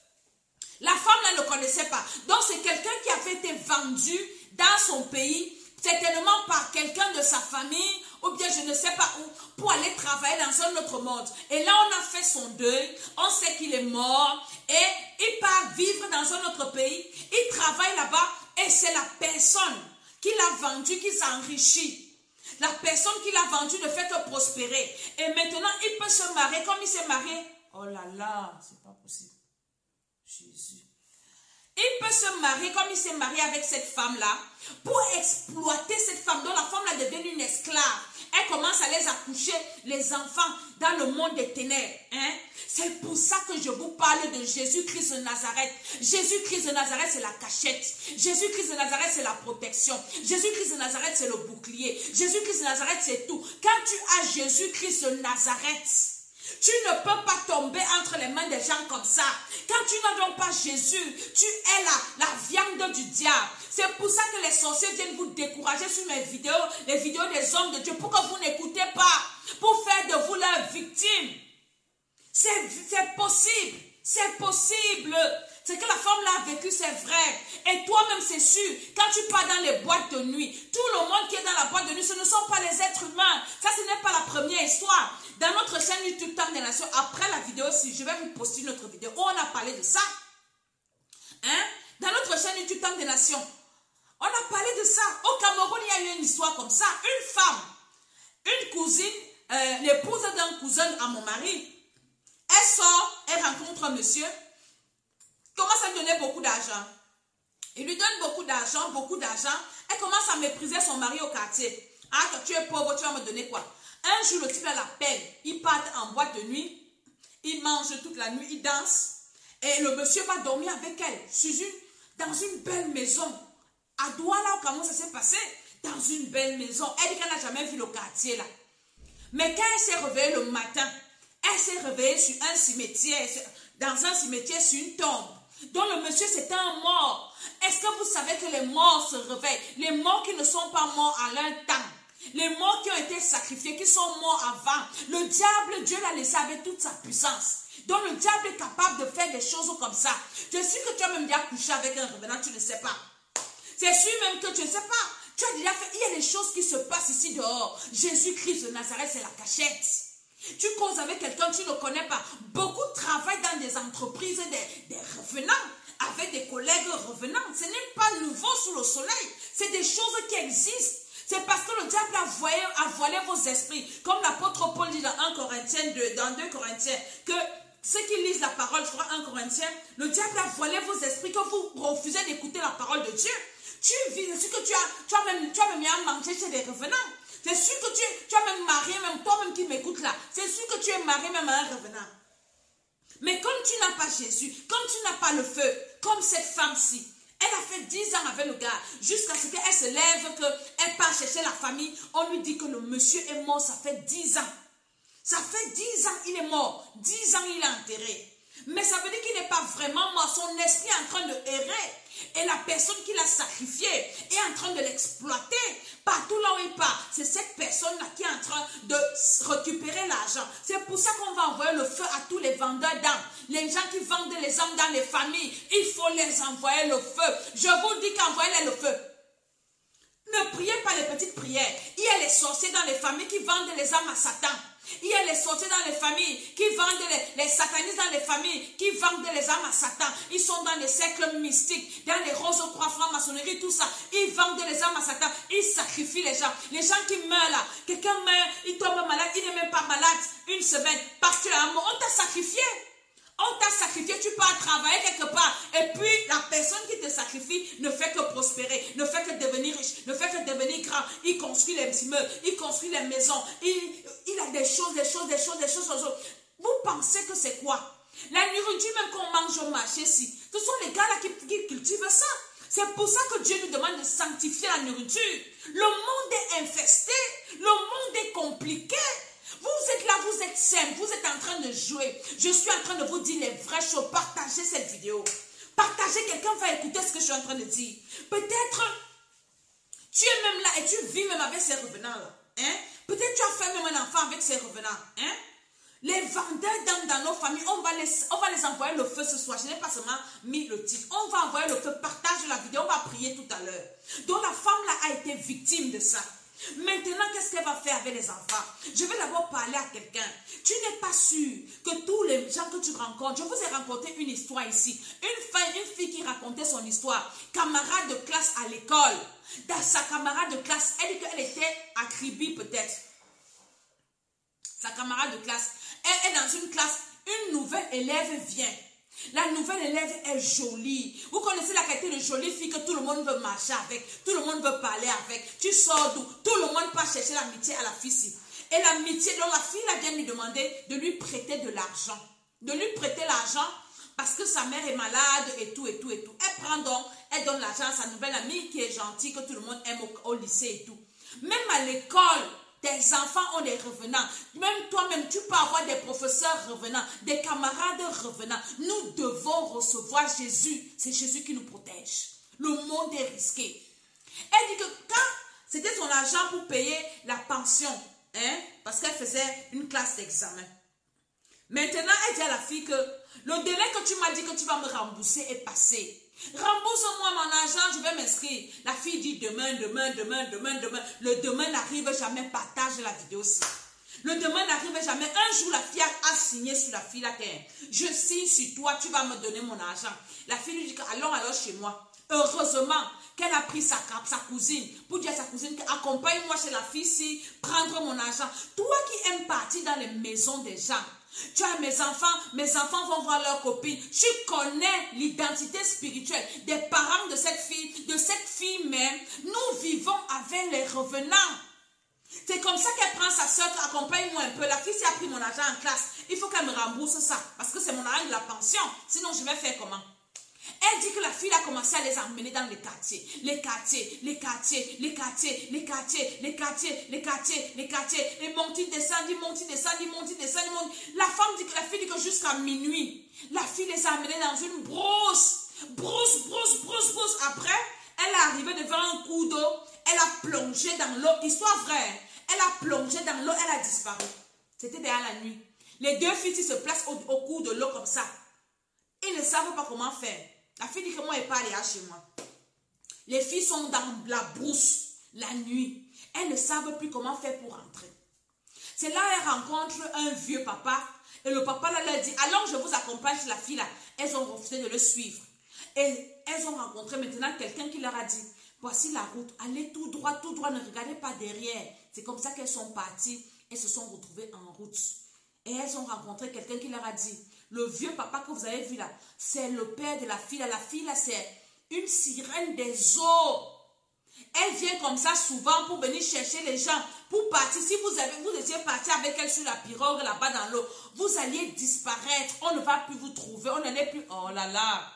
La femme là ne connaissait pas. Donc c'est quelqu'un qui avait été vendu dans son pays, certainement par quelqu'un de sa famille ou bien je ne sais pas où, pour aller travailler dans un autre monde. Et là on a fait son deuil, on sait qu'il est mort et il part vivre dans un autre pays. Il travaille là-bas et c'est la personne qui l'a vendu qui s'enrichit. La personne qui l'a vendu ne fait que prospérer. Et maintenant il peut se marier comme il s'est marié. Oh là là, c'est pas possible. Jésus. Il peut se marier comme il s'est marié avec cette femme-là pour exploiter cette femme dont la femme-là devient une esclave. Elle commence à les accoucher, les enfants, dans le monde des ténèbres. Hein? C'est pour ça que je vous parle de Jésus-Christ de Nazareth. Jésus-Christ de Nazareth, c'est la cachette. Jésus-Christ de Nazareth, c'est la protection. Jésus-Christ de Nazareth, c'est le bouclier. Jésus-Christ de Nazareth, c'est tout. Quand tu as Jésus-Christ de Nazareth, tu ne peux pas tomber entre les mains des gens comme ça. Quand tu n'as donc pas Jésus, tu es la viande du diable. C'est pour ça que les sorciers viennent vous décourager sur mes vidéos, les vidéos des hommes de Dieu, pour que vous n'écoutez pas, pour faire de vous leurs victimes. C'est possible. C'est possible. Ce que la femme là a vécu, c'est vrai. Et toi-même, c'est sûr. Quand tu pars dans les boîtes de nuit, tout le monde qui est dans la boîte de nuit, ce ne sont pas les êtres humains. Ça, ce n'est pas la première histoire. Dans notre chaîne YouTube Temps des Nations, après la vidéo, si je vais vous poster une autre vidéo où on a parlé de ça. Hein? Dans notre chaîne YouTube Temps des Nations, on a parlé de ça. Au Cameroun, il y a eu une histoire comme ça. Une femme, une cousine, l'épouse d'un cousin à mon mari, elle sort, elle rencontre un monsieur, commence à lui donner beaucoup d'argent. Il lui donne beaucoup d'argent. Elle commence à mépriser son mari au quartier. Ah, tu es pauvre, tu vas me donner quoi? Un jour, le type l'appelle. Ils partent en boîte de nuit. Ils mangent toute la nuit. Ils dansent. Et le monsieur va dormir avec elle. Dans une belle maison. À Douala, comment ça s'est passé? Dans une belle maison. Elle dit qu'elle n'a jamais vu le quartier là. Mais quand elle s'est réveillée le matin, elle s'est réveillée sur un cimetière. Dans un cimetière, sur une tombe. Donc le monsieur, c'était un mort. Est-ce que vous savez que les morts se réveillent? Les morts qui ne sont pas morts à leur temps. Les morts qui ont été sacrifiés, qui sont morts avant. Le diable, Dieu l'a laissé avec toute sa puissance. Donc le diable est capable de faire des choses comme ça. Je suis que tu as même déjà couché avec un revenant, tu ne sais pas. C'est sûr même que tu ne sais pas. Tu as déjà fait, il y a des choses qui se passent ici dehors. Jésus-Christ de Nazareth, c'est la cachette. Tu causes avec quelqu'un, tu ne connais pas. Beaucoup travaillent dans des entreprises, des revenants. avec des collègues revenants. Ce n'est pas nouveau sous le soleil. C'est des choses qui existent. C'est parce que le diable a voilé vos esprits. Comme l'apôtre Paul dit dans 2 Corinthiens, que ceux qui lisent la parole, je crois 1 Corinthiens, le diable a voilé vos esprits, que vous refusez d'écouter la parole de Dieu. C'est sûr que tu as même mis à manger chez des revenants. C'est sûr que tu as même marié, même toi-même qui m'écoutes là. C'est sûr que tu es marié même à un revenant. Mais comme tu n'as pas Jésus, comme tu n'as pas le feu, comme cette femme-ci, elle a fait 10 ans avec le gars, jusqu'à ce qu'elle se lève, qu'elle part chercher la famille. On lui dit que le monsieur est mort, ça fait 10 ans. Ça fait 10 ans, il est mort. 10 ans, il est enterré. Mais ça veut dire qu'il n'est pas vraiment mort. Son esprit est en train de errer. Et la personne qui l'a sacrifié est en train de l'exploiter. Partout là où il part, c'est cette personne-là qui est en train de récupérer l'argent. C'est pour ça qu'on va envoyer le feu à tous les vendeurs d'âmes. Les gens qui vendent les âmes dans les familles, il faut les envoyer le feu. Je vous dis qu'envoyez-les le feu. Ne priez pas les petites prières. Il y a les sorciers dans les familles qui vendent les âmes à Satan. Il y a les sorciers dans les familles qui vendent les satanistes dans les familles qui vendent les âmes à Satan. Ils sont dans les cercles mystiques, dans les roses croix franc-maçonnerie, tout ça. Ils vendent les âmes à Satan. Ils sacrifient les gens. Les gens qui meurent là, quelqu'un meurt, il tombe malade, il n'est même pas malade une semaine parce que on t'a sacrifié. On t'a sacrifié, tu pars travailler quelque part. Et puis, la personne qui te sacrifie ne fait que prospérer, ne fait que devenir riche, ne fait que devenir grand. Il construit les immeubles, il construit les maisons. Il a des choses. Vous pensez que c'est quoi? La nourriture même qu'on mange au marché ici, ce sont les gars là qui cultivent ça. C'est pour ça que Dieu nous demande de sanctifier la nourriture. Le monde est infesté, le monde est compliqué. Vous êtes là, vous êtes simple, vous êtes en train de jouer. Je suis en train de vous dire les vraies choses. Partagez cette vidéo. Partagez, quelqu'un va écouter ce que je suis en train de dire. Peut-être, tu es même là et tu vis même avec ces revenants-là. Hein? Peut-être tu as fait même un enfant avec ces revenants. Hein? Les vendeurs d'âmes dans nos familles, on va les envoyer le feu ce soir. Je n'ai pas seulement mis le titre. On va envoyer le feu. Partage la vidéo, on va prier tout à l'heure. Donc la femme là a été victime de ça. Maintenant, qu'est-ce qu'elle va faire avec les enfants? Je vais d'abord parler à quelqu'un. Tu n'es pas sûr que tous les gens que tu rencontres, je vous ai raconté une histoire ici. Une fille qui racontait son histoire, camarade de classe à l'école. Dans sa camarade de classe, elle dit qu'elle était à Kribi peut-être. Sa camarade de classe, elle est dans une classe, une nouvelle élève vient. La nouvelle élève est jolie. Vous connaissez la qualité de jolie fille que tout le monde veut marcher avec, tout le monde veut parler avec. Tu sors d'où? Tout le monde part chercher l'amitié à la fille-ci. Et l'amitié, donc la fille là vient lui demander de lui prêter de l'argent. De lui prêter l'argent parce que sa mère est malade et tout. Elle prend donc, elle donne l'argent à sa nouvelle amie qui est gentille, que tout le monde aime au lycée et tout. Même à l'école, tes enfants ont des revenants. Même toi-même, tu peux avoir des professeurs revenants, des camarades revenants. Nous devons recevoir Jésus. C'est Jésus qui nous protège. Le monde est risqué. Elle dit que quand c'était son argent pour payer la pension, hein, parce qu'elle faisait une classe d'examen. Maintenant, elle dit à la fille que le délai que tu m'as dit que tu vas me rembourser est passé. Rembourse-moi mon argent, je vais m'inscrire. La fille dit demain. Le demain n'arrive jamais, partage la vidéo aussi. Le demain n'arrive jamais. Un jour, la fille a signé sur la fille là. Je signe sur toi, tu vas me donner mon argent. La fille lui dit allons alors chez moi. Heureusement qu'elle a pris sa cousine pour dire à sa cousine accompagne-moi chez la fille ici, prendre mon argent. Toi qui aimes partir dans les maisons des gens. Tu as mes enfants vont voir leurs copines. Tu connais l'identité spirituelle des parents de cette fille même. Nous vivons avec les revenants. C'est comme ça qu'elle prend sa soeur, accompagne-moi un peu. La fille, si elle a pris mon argent en classe, il faut qu'elle me rembourse ça. Parce que c'est mon argent de la pension. Sinon, je vais faire comment? Elle dit que la fille a commencé à les emmener dans les quartiers. Les quartiers. Et monte, descend. La fille dit que jusqu'à minuit, la fille les a emmenés dans une brousse. Après, elle est arrivée devant un cours d'eau. Elle a plongé dans l'eau. Histoire vraie. Elle a plongé dans l'eau. Elle a disparu. C'était derrière la nuit. Les deux filles se placent au cours de l'eau comme ça. Ils ne savent pas comment faire. La fille dit que moi, elle n'est pas allée chez moi. Les filles sont dans la brousse la nuit. Elles ne savent plus comment faire pour rentrer. C'est là qu'elles rencontrent un vieux papa. Et le papa là, leur dit, allons, je vous accompagne chez la fille là. Elles ont refusé de le suivre. Et elles ont rencontré maintenant quelqu'un qui leur a dit, voici la route, allez tout droit, ne regardez pas derrière. C'est comme ça qu'elles sont parties et se sont retrouvées en route. Et elles ont rencontré quelqu'un qui leur a dit, le vieux papa que vous avez vu là, c'est le père de la fille là. La fille là, c'est une sirène des eaux. Elle vient comme ça souvent pour venir chercher les gens, pour partir. Si vous étiez parti avec elle sur la pirogue là-bas dans l'eau, vous alliez disparaître. On ne va plus vous trouver. On n'allait plus... Oh là là.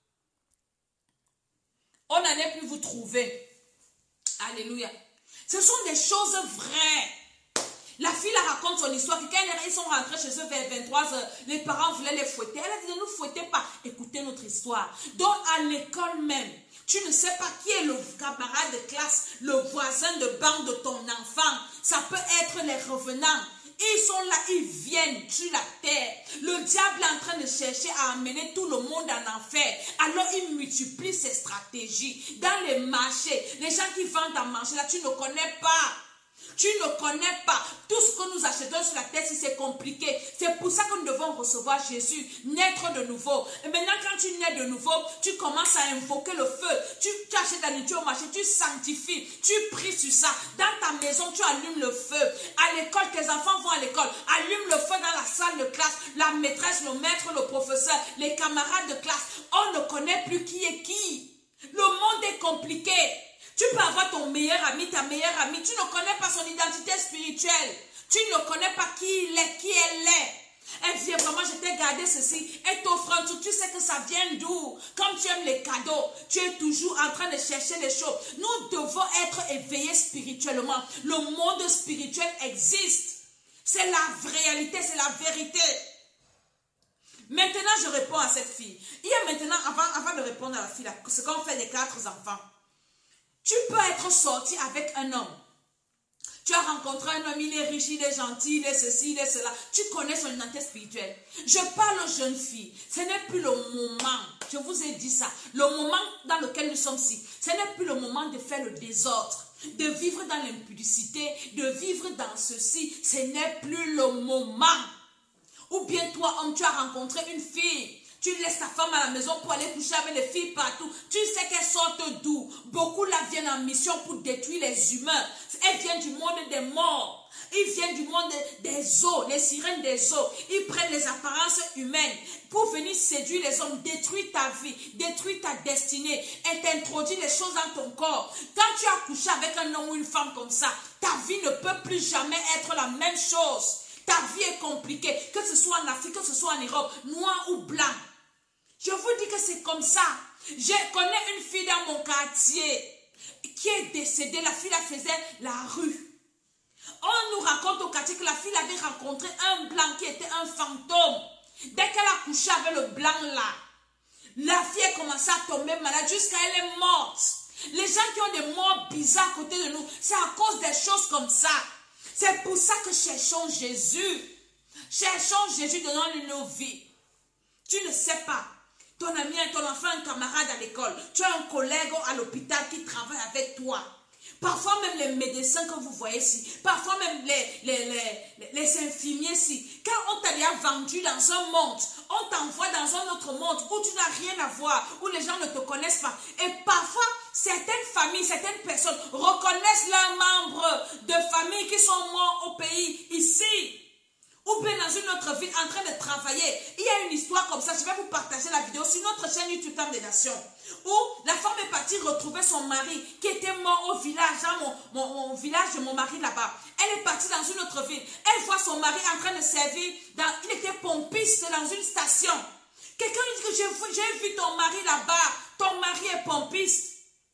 On n'allait plus vous trouver. Alléluia. Ce sont des choses vraies. La fille la raconte son histoire. Quand ils sont rentrés chez eux vers 23h, les parents voulaient les fouetter. Elle a dit, ne nous fouettez pas. Écoutez notre histoire. Donc à l'école même, tu ne sais pas qui est le camarade de classe, le voisin de banc de ton enfant. Ça peut être les revenants. Ils sont là, ils viennent sur la terre. Le diable est en train de chercher à amener tout le monde en enfer. Alors il multiplie ses stratégies. Dans les marchés, les gens qui vendent à manger là, tu ne connais pas. Tu ne connais pas. Tout ce que nous achetons sur la terre, si c'est compliqué. C'est pour ça que nous devons recevoir Jésus, naître de nouveau. Et maintenant, quand tu nais de nouveau, tu commences à invoquer le feu. Tu achètes la nourriture au marché, tu sanctifies, tu pries sur ça. Dans ta maison, tu allumes le feu. À l'école, tes enfants vont à l'école. Allume le feu dans la salle de classe. La maîtresse, le maître, le professeur, les camarades de classe. On ne connaît plus qui est qui. Le monde est compliqué. Tu peux avoir ton meilleur ami, ta meilleure amie. Tu ne connais pas son identité spirituelle. Tu ne connais pas qui il est, qui elle est. Elle vient vraiment, je t'ai gardé ceci. Elle t'offre un truc. Tu sais que ça vient d'où? Comme tu aimes les cadeaux, tu es toujours en train de chercher les choses. Nous devons être éveillés spirituellement. Le monde spirituel existe. C'est la réalité, c'est la vérité. Maintenant, je réponds à cette fille. Il y a maintenant, avant de répondre à la fille, ce qu'on fait des 4 enfants. Tu peux être sorti avec un homme. Tu as rencontré un homme, il est riche, il est gentil, il est ceci, il est cela. Tu connais son identité spirituelle. Je parle aux jeunes filles. Ce n'est plus le moment. Je vous ai dit ça. Le moment dans lequel nous sommes ici. Ce n'est plus le moment de faire le désordre. De vivre dans l'impudicité. De vivre dans ceci. Ce n'est plus le moment. Ou bien toi, homme, tu as rencontré une fille. Tu laisses ta femme à la maison pour aller coucher avec les filles partout. Tu sais qu'elles sortent d'où? Beaucoup là viennent en mission pour détruire les humains. Elles viennent du monde des morts. Ils viennent du monde des eaux, les sirènes des eaux. Ils prennent les apparences humaines pour venir séduire les hommes, détruire ta vie, détruire ta destinée et t'introduire les choses dans ton corps. Quand tu as couché avec un homme ou une femme comme ça, ta vie ne peut plus jamais être la même chose. Ta vie est compliquée, que ce soit en Afrique, que ce soit en Europe, noir ou blanc. Je vous dis que c'est comme ça. Je connais une fille dans mon quartier qui est décédée. La fille la faisait la rue. On nous raconte au quartier que la fille avait rencontré un blanc qui était un fantôme. Dès qu'elle a couché avec le blanc là, la fille a commencé à tomber malade jusqu'à elle est morte. Les gens qui ont des morts bizarres à côté de nous, c'est à cause des choses comme ça. C'est pour ça que cherchons Jésus. Cherchons Jésus dans nos vies. Tu ne sais pas. Ton ami, ton enfant, un camarade à l'école. Tu as un collègue à l'hôpital qui travaille avec toi. Parfois même les médecins que vous voyez ici. Parfois même les infirmiers ici. Quand on t'a déjà vendu dans un monde, on t'envoie dans un autre monde où tu n'as rien à voir, où les gens ne te connaissent pas. Et parfois, certaines familles, certaines personnes reconnaissent leurs membres de famille qui sont morts au pays ici. Ou bien dans une autre ville en train de travailler. Il y a une histoire comme ça. Je vais vous partager la vidéo sur notre chaîne YouTube Temps des Nations. Où la femme est partie retrouver son mari qui était mort au village, dans mon village de mon mari là-bas. Elle est partie dans une autre ville. Elle voit son mari en train de servir. Il était pompiste dans une station. Quelqu'un lui dit que j'ai vu ton mari là-bas. Ton mari est pompiste.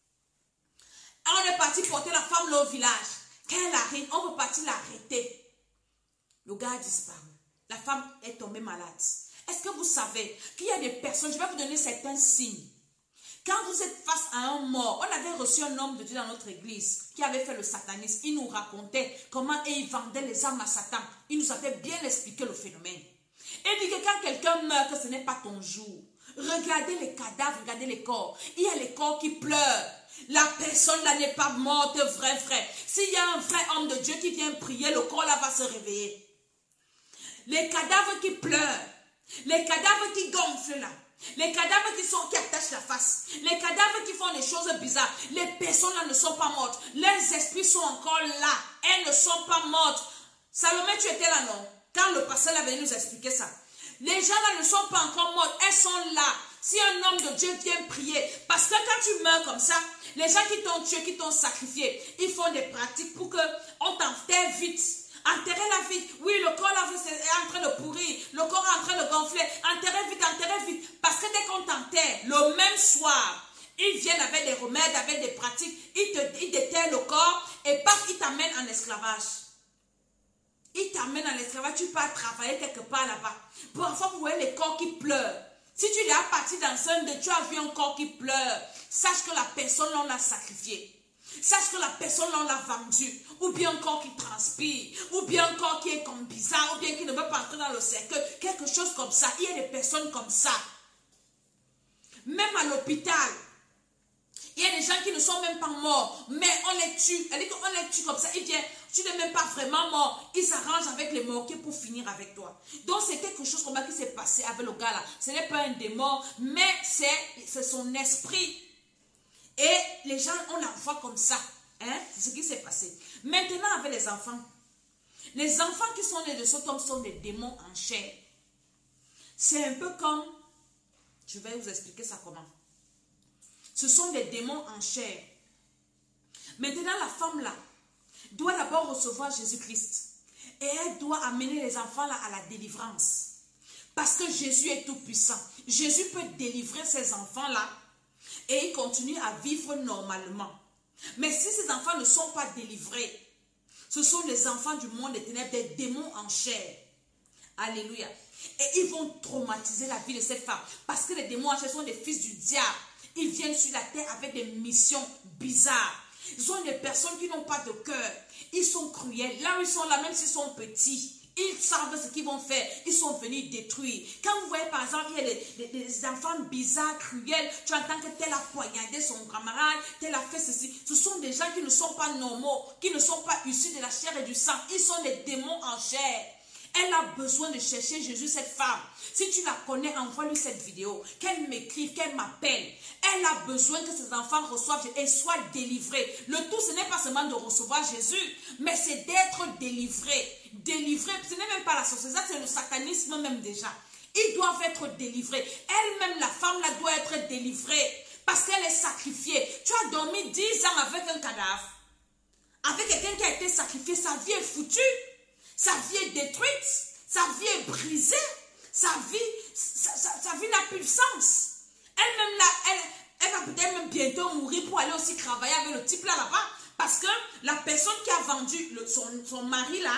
Alors on est parti porter la femme là au village. Quand elle arrive, on veut partir l'arrêter. Le gars a disparu. La femme est tombée malade. Est-ce que vous savez qu'il y a des personnes, je vais vous donner certains signes. Quand vous êtes face à un mort, on avait reçu un homme de Dieu dans notre église qui avait fait le satanisme. Il nous racontait comment il vendait les âmes à Satan. Il nous avait bien expliqué le phénomène. Et il dit que quand quelqu'un meurt, que ce n'est pas ton jour. Regardez les cadavres, regardez les corps. Il y a les corps qui pleurent. La personne là n'est pas morte, vrai. S'il y a un vrai homme de Dieu qui vient prier, le corps là va se réveiller. Les cadavres qui pleurent, les cadavres qui gonflent là, Les cadavres qui attachent la face. Les cadavres qui font des choses bizarres. Les personnes-là ne sont pas mortes. Leurs esprits sont encore là. Elles ne sont pas mortes. Salomé, tu étais là, non? Quand le pasteur là venu nous expliquer ça. Les gens là ne sont pas encore morts. Elles sont là. Si un homme de Dieu vient prier. Parce que quand tu meurs comme ça, les gens qui t'ont tué, qui t'ont sacrifié, ils font des pratiques pour qu'on t'enterre vite. Enterrez-la vite. Oui, le corps là est en train de pourrir. Le corps est en train de gonfler. Enterrez vite. Parce que dès qu'on t'enterre, le même soir, ils viennent avec des remèdes, avec des pratiques. Ils déterrent le corps et paf, ils t'amènent en esclavage. Ils t'amènent en esclavage. Tu pars travailler quelque part là-bas. Parfois, vous voyez les corps qui pleurent. Si tu es parti dans un de, tu as vu un corps qui pleure, sache que la personne l'on l'a sacrifié. Sache que la personne l'on l'a vendu, ou bien un corps qui transpire, ou bien un corps qui est comme bizarre, ou bien qui ne veut pas entrer dans le cercle, quelque chose comme ça. Il y a des personnes comme ça. Même à l'hôpital, il y a des gens qui ne sont même pas morts, mais on les tue. Elle dit qu'on les tue comme ça. Ils viennent, tu n'es même pas vraiment mort. Ils s'arrangent avec les morts pour finir avec toi. Donc c'est quelque chose comme ça qui s'est passé avec le gars là. Ce n'est pas un démon, mais c'est son esprit. Et les gens, on la voit comme ça. Hein? C'est ce qui s'est passé. Maintenant, avec les enfants qui sont nés de cet homme sont des démons en chair. C'est un peu comme, je vais vous expliquer ça comment. Ce sont des démons en chair. Maintenant, la femme là doit d'abord recevoir Jésus-Christ. Et elle doit amener les enfants là à la délivrance. Parce que Jésus est tout puissant. Jésus peut délivrer ces enfants là. Et ils continuent à vivre normalement. Mais si ces enfants ne sont pas délivrés, ce sont des enfants du monde des ténèbres, des démons en chair. Alléluia. Et ils vont traumatiser la vie de cette femme. Parce que les démons en chair sont des fils du diable. Ils viennent sur la terre avec des missions bizarres. Ils sont des personnes qui n'ont pas de cœur. Ils sont cruels. Là où ils sont là, même s'ils sont petits, ils savent ce qu'ils vont faire. Ils sont venus détruire. Quand vous voyez par exemple, il y a des enfants bizarres, cruels, tu entends que tel a poignardé son camarade, tel a fait ceci. Ce sont des gens qui ne sont pas normaux, qui ne sont pas issus de la chair et du sang. Ils sont des démons en chair. Elle a besoin de chercher Jésus, cette femme. Si tu la connais, envoie-lui cette vidéo. Qu'elle m'écrive, qu'elle m'appelle. Elle a besoin que ses enfants reçoivent et soient délivrés. Le tout, ce n'est pas seulement de recevoir Jésus, mais c'est d'être délivré. Délivré, ce n'est même pas la sorcellerie, c'est le satanisme même déjà. Ils doivent être délivrés. Elle-même, la femme, là, doit être délivrée parce qu'elle est sacrifiée. Tu as dormi 10 ans avec un cadavre. Avec quelqu'un qui a été sacrifié, sa vie est foutue. Sa vie est détruite, sa vie est brisée, sa vie n'a plus de sens. Elle-même là, elle va peut-être même bientôt mourir pour aller aussi travailler avec le type là-bas. Parce que la personne qui a vendu son mari là,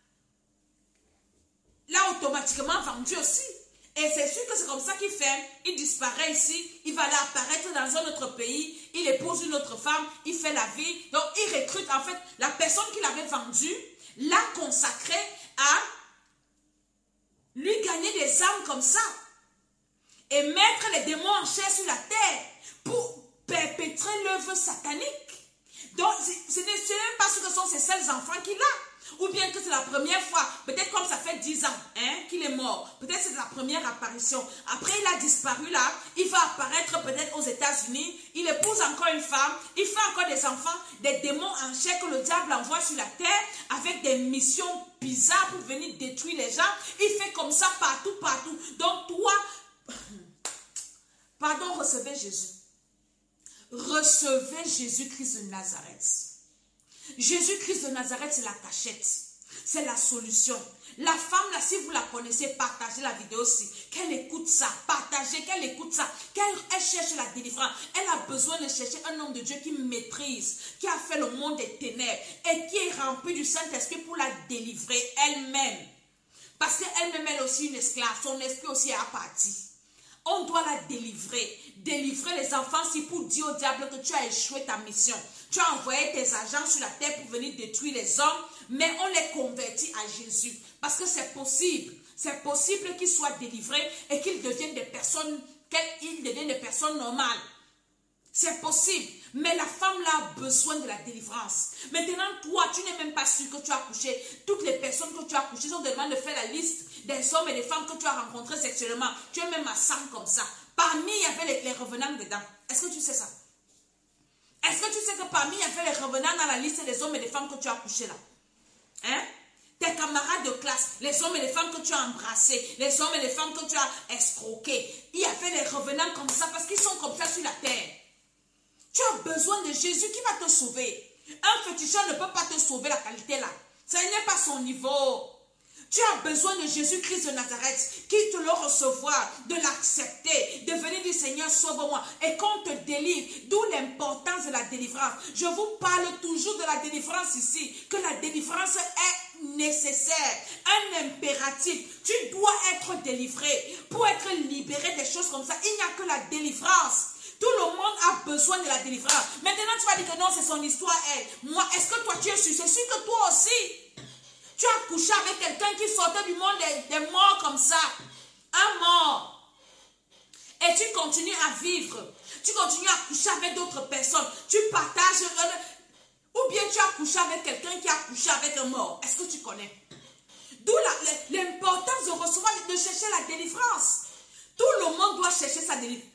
l'a automatiquement vendu aussi. Et c'est sûr que c'est comme ça qu'il fait. Il disparaît ici, il va aller apparaître dans un autre pays, il épouse une autre femme, il fait la vie. Donc il recrute en fait la personne qu'il avait vendue, l'a consacré à lui gagner des âmes comme ça et mettre les démons en chair sur la terre pour perpétrer l'œuvre satanique. Donc, ce n'est même pas ce que sont ces seuls enfants qu'il a. Ou bien que c'est la première fois, peut-être comme ça fait 10 ans qu'il est mort. Peut-être c'est la première apparition. Après, il a disparu là. Il va apparaître peut-être aux États-Unis. Il épouse encore une femme. Il fait encore des enfants, des démons en chair que le diable envoie sur la terre avec des missions bizarres pour venir détruire les gens. Il fait comme ça partout, partout. Donc toi, pardon, recevez Jésus. Recevez Jésus-Christ de Nazareth. Jésus-Christ de Nazareth, c'est la cachette. C'est la solution. La femme, là, si vous la connaissez, partagez la vidéo aussi. Qu'elle écoute ça. Partagez, qu'elle écoute ça. Qu'elle cherche la délivrance. Elle a besoin de chercher un homme de Dieu qui maîtrise, qui a fait le monde des ténèbres et qui est rempli du Saint-Esprit pour la délivrer elle-même. Parce qu'elle-même, elle est aussi une esclave. Son esprit aussi est parti. On doit la délivrer. Délivrer les enfants, c'est pour dire au diable que tu as échoué ta mission. Tu as envoyé tes agents sur la terre pour venir détruire les hommes, mais on les convertit à Jésus. Parce que c'est possible. C'est possible qu'ils soient délivrés et qu'ils deviennent des personnes, normales. C'est possible. Mais la femme là a besoin de la délivrance. Maintenant, toi, tu n'es même pas sûr que tu as couché. Toutes les personnes que tu as couchées sont demandées de faire la liste des hommes et des femmes que tu as rencontrés sexuellement. Tu es même à 100 comme ça. Parmi, il y avait les revenants dedans. Est-ce que tu sais ça? Est-ce que tu sais que parmi, il y avait les revenants dans la liste des hommes et des femmes que tu as couchés là? Hein? Tes camarades de classe, les hommes et les femmes que tu as embrassés, les hommes et les femmes que tu as escroqués. Il y avait les revenants comme ça parce qu'ils sont comme ça sur la terre. Tu as besoin de Jésus qui va te sauver. Un féticheur ne peut pas te sauver la qualité là. Ça n'est pas son niveau. Tu as besoin de Jésus-Christ de Nazareth qui te le recevoir, de l'accepter, de venir dire Seigneur sauve-moi et qu'on te délivre. D'où l'importance de la délivrance. Je vous parle toujours de la délivrance ici, que la délivrance est nécessaire, un impératif. Tu dois être délivré. Pour être libéré des choses comme ça, il n'y a que la délivrance. Tout le monde a besoin de la délivrance. Maintenant, tu vas dire que non, c'est son histoire, elle. Moi, est-ce que toi, tu es sûr? C'est sûr que toi aussi. Tu as couché avec quelqu'un qui sortait du monde des morts comme ça. Un mort. Et tu continues à vivre. Tu continues à coucher avec d'autres personnes. Tu partages. Ou bien tu as couché avec quelqu'un qui a couché avec un mort. Est-ce que tu connais? D'où l'importance de recevoir, de chercher la délivrance. Tout le monde doit chercher sa délivrance.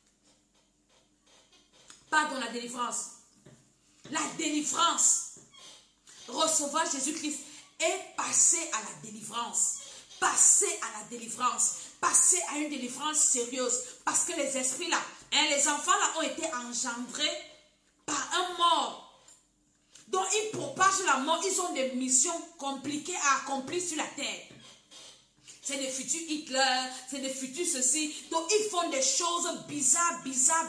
Pardon, la délivrance. La délivrance. Recevoir Jésus-Christ et passer à la délivrance. Passer à la délivrance. Passer à une délivrance sérieuse. Parce que les esprits là, les enfants là ont été engendrés par un mort. Donc ils propagent la mort. Ils ont des missions compliquées à accomplir sur la terre. C'est des futurs Hitler, c'est des futurs ceci. Donc ils font des choses bizarres.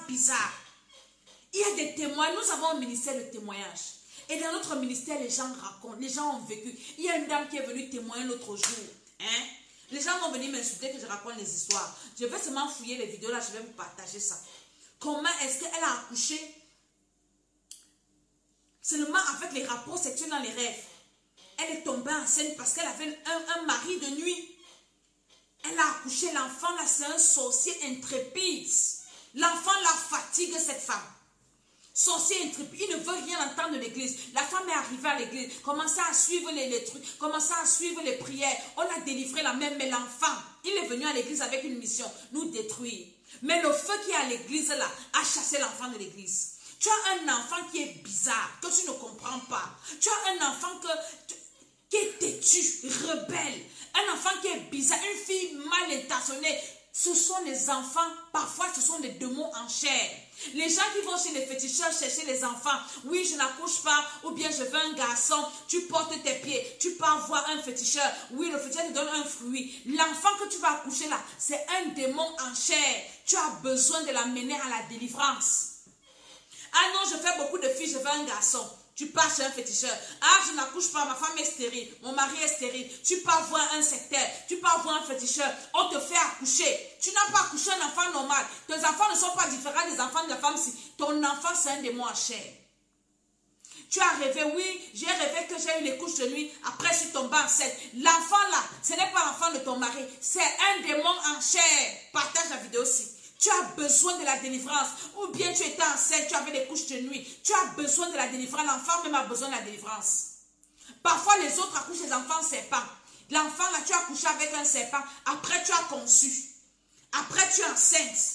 Il y a des témoins. Nous avons un ministère de témoignage. Et dans notre ministère, les gens racontent, les gens ont vécu. Il y a une dame qui est venue témoigner l'autre jour. Hein? Les gens vont venir m'insulter que je raconte les histoires. Je vais seulement fouiller les vidéos là, je vais vous partager ça. Comment est-ce qu'elle a accouché seulement avec les rapports sexuels dans les rêves? Elle est tombée enceinte parce qu'elle avait un mari de nuit. Elle a accouché. L'enfant là, c'est un sorcier intrépide. L'enfant la fatigue, cette femme. Sorcier intrépide, il ne veut rien entendre de l'église. La femme est arrivée à l'église, commençait à suivre les trucs, commençait à suivre les prières. On a délivré la même, mais l'enfant, il est venu à l'église avec une mission, nous détruire. Mais le feu qui est à l'église là, a chassé l'enfant de l'église. Tu as un enfant qui est bizarre, que tu ne comprends pas. Tu as un enfant qui est têtu, rebelle. Un enfant qui est bizarre, une fille mal intentionnée. Ce sont des enfants, parfois ce sont des démons en chair. Les gens qui vont chez les féticheurs chercher les enfants, oui je n'accouche pas, ou bien je veux un garçon, tu portes tes pieds, tu pars voir un féticheur, oui le féticheur te donne un fruit. L'enfant que tu vas accoucher là, c'est un démon en chair. Tu as besoin de l'amener à la délivrance. Ah non, je fais beaucoup de filles, je veux un garçon. Tu pars chez un féticheur. Ah, je n'accouche pas, ma femme est stérile, mon mari est stérile. Tu pars voir un sectaire, tu pars voir un féticheur. On te fait accoucher. Tu n'as pas accouché un enfant normal. Tes enfants ne sont pas différents des enfants de la femme. Si ton enfant, c'est un démon en chair. Tu as rêvé, oui, j'ai rêvé que j'ai eu les couches de nuit. Après, je suis tombée enceinte. L'enfant là, ce n'est pas l'enfant de ton mari. C'est un démon en chair. Partage la vidéo aussi. Tu as besoin de la délivrance. Ou bien tu étais enceinte, tu avais des couches de nuit. Tu as besoin de la délivrance. L'enfant même a besoin de la délivrance. Parfois, les autres accouchent les enfants serpents. L'enfant, là, tu as accouché avec un serpent. Après, tu as conçu. Après, tu es enceinte.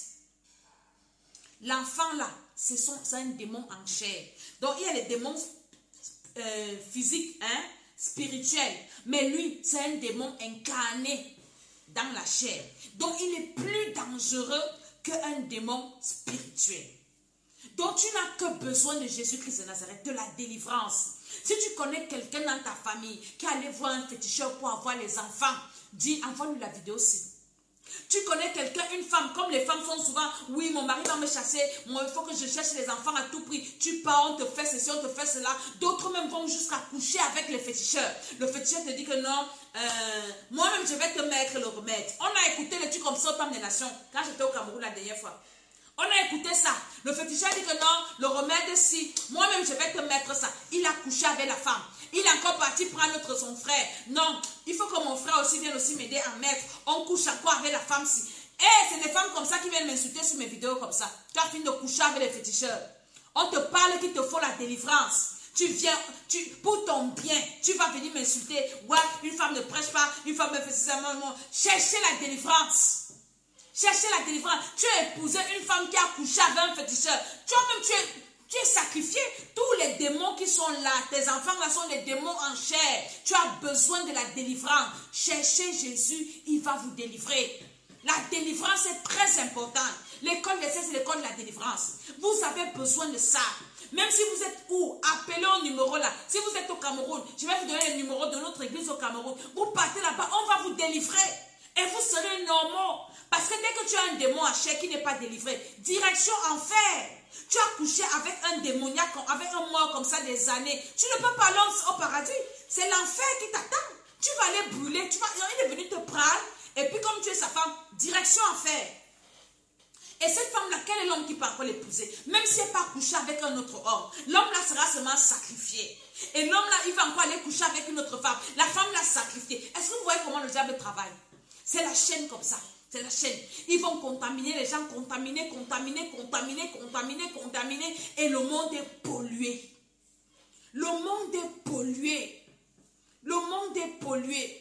L'enfant, là, c'est un démon en chair. Donc, il y a les démons physiques, spirituels. Mais lui, c'est un démon incarné dans la chair. Donc, il est plus dangereux qu'un démon spirituel. Donc tu n'as que besoin de Jésus-Christ de Nazareth, de la délivrance. Si tu connais quelqu'un dans ta famille qui allait voir un féticheur pour avoir les enfants, dis, envoie-lui la vidéo aussi. Tu connais quelqu'un, une femme, comme les femmes sont souvent, oui, mon mari va me chasser, moi, il faut que je cherche les enfants à tout prix. Tu pars, on te fait ceci, on te fait cela. D'autres même vont jusqu'à coucher avec les féticheurs. Le féticheur te dit que non, moi-même, je vais te mettre le remède. On a écouté les trucs comme ça au Temple des Nations, quand j'étais au Cameroun la dernière fois. On a écouté ça. Le féticheur dit que non, le remède si, moi-même, je vais te mettre ça. Il a couché avec la femme. Il est encore parti prendre son frère. Non, il faut que mon frère aussi vienne aussi m'aider à mettre. On couche encore avec la femme si. C'est des femmes comme ça qui viennent m'insulter sur mes vidéos comme ça. Tu as fini de coucher avec les féticheurs. On te parle qu'il te faut la délivrance. Tu viens, pour ton bien, tu vas venir m'insulter. Ouais, une femme ne prêche pas, une femme ne fait ça. Cherchez la délivrance. Cherchez la délivrance. Tu as épousé une femme qui a couché avec un féticheur. Toi-même, tu es sacrifié. Tous les démons qui sont là, tes enfants là sont des démons en chair. Tu as besoin de la délivrance. Cherchez Jésus, il va vous délivrer. La délivrance est très importante. L'école des c'est l'école de la délivrance. Vous avez besoin de ça. Même si vous êtes où, appelez au numéro là. Si vous êtes au Cameroun, je vais vous donner le numéro de notre église au Cameroun. Vous partez là-bas, on va vous délivrer. Et vous serez normaux. Parce que dès que tu as un démon en chair qui n'est pas délivré, direction enfer. Tu as couché avec un démoniaque, avec un mort comme ça des années. Tu ne peux pas aller au paradis. C'est l'enfer qui t'attend. Tu vas aller brûler. Il est venu te prendre. Et puis comme tu es sa femme, direction enfer. Et cette femme-là, quel est l'homme qui peut encore l'épouser? Même si elle pas couché avec un autre homme, l'homme-là sera seulement sacrifié. Et l'homme-là, il va encore aller coucher avec une autre femme. La femme l'a sacrifié. Est-ce que vous voyez comment le diable travaille? C'est la chaîne comme ça. C'est la chaîne. Ils vont contaminer les gens, contaminer. Et le monde est pollué. Le monde est pollué. Le monde est pollué.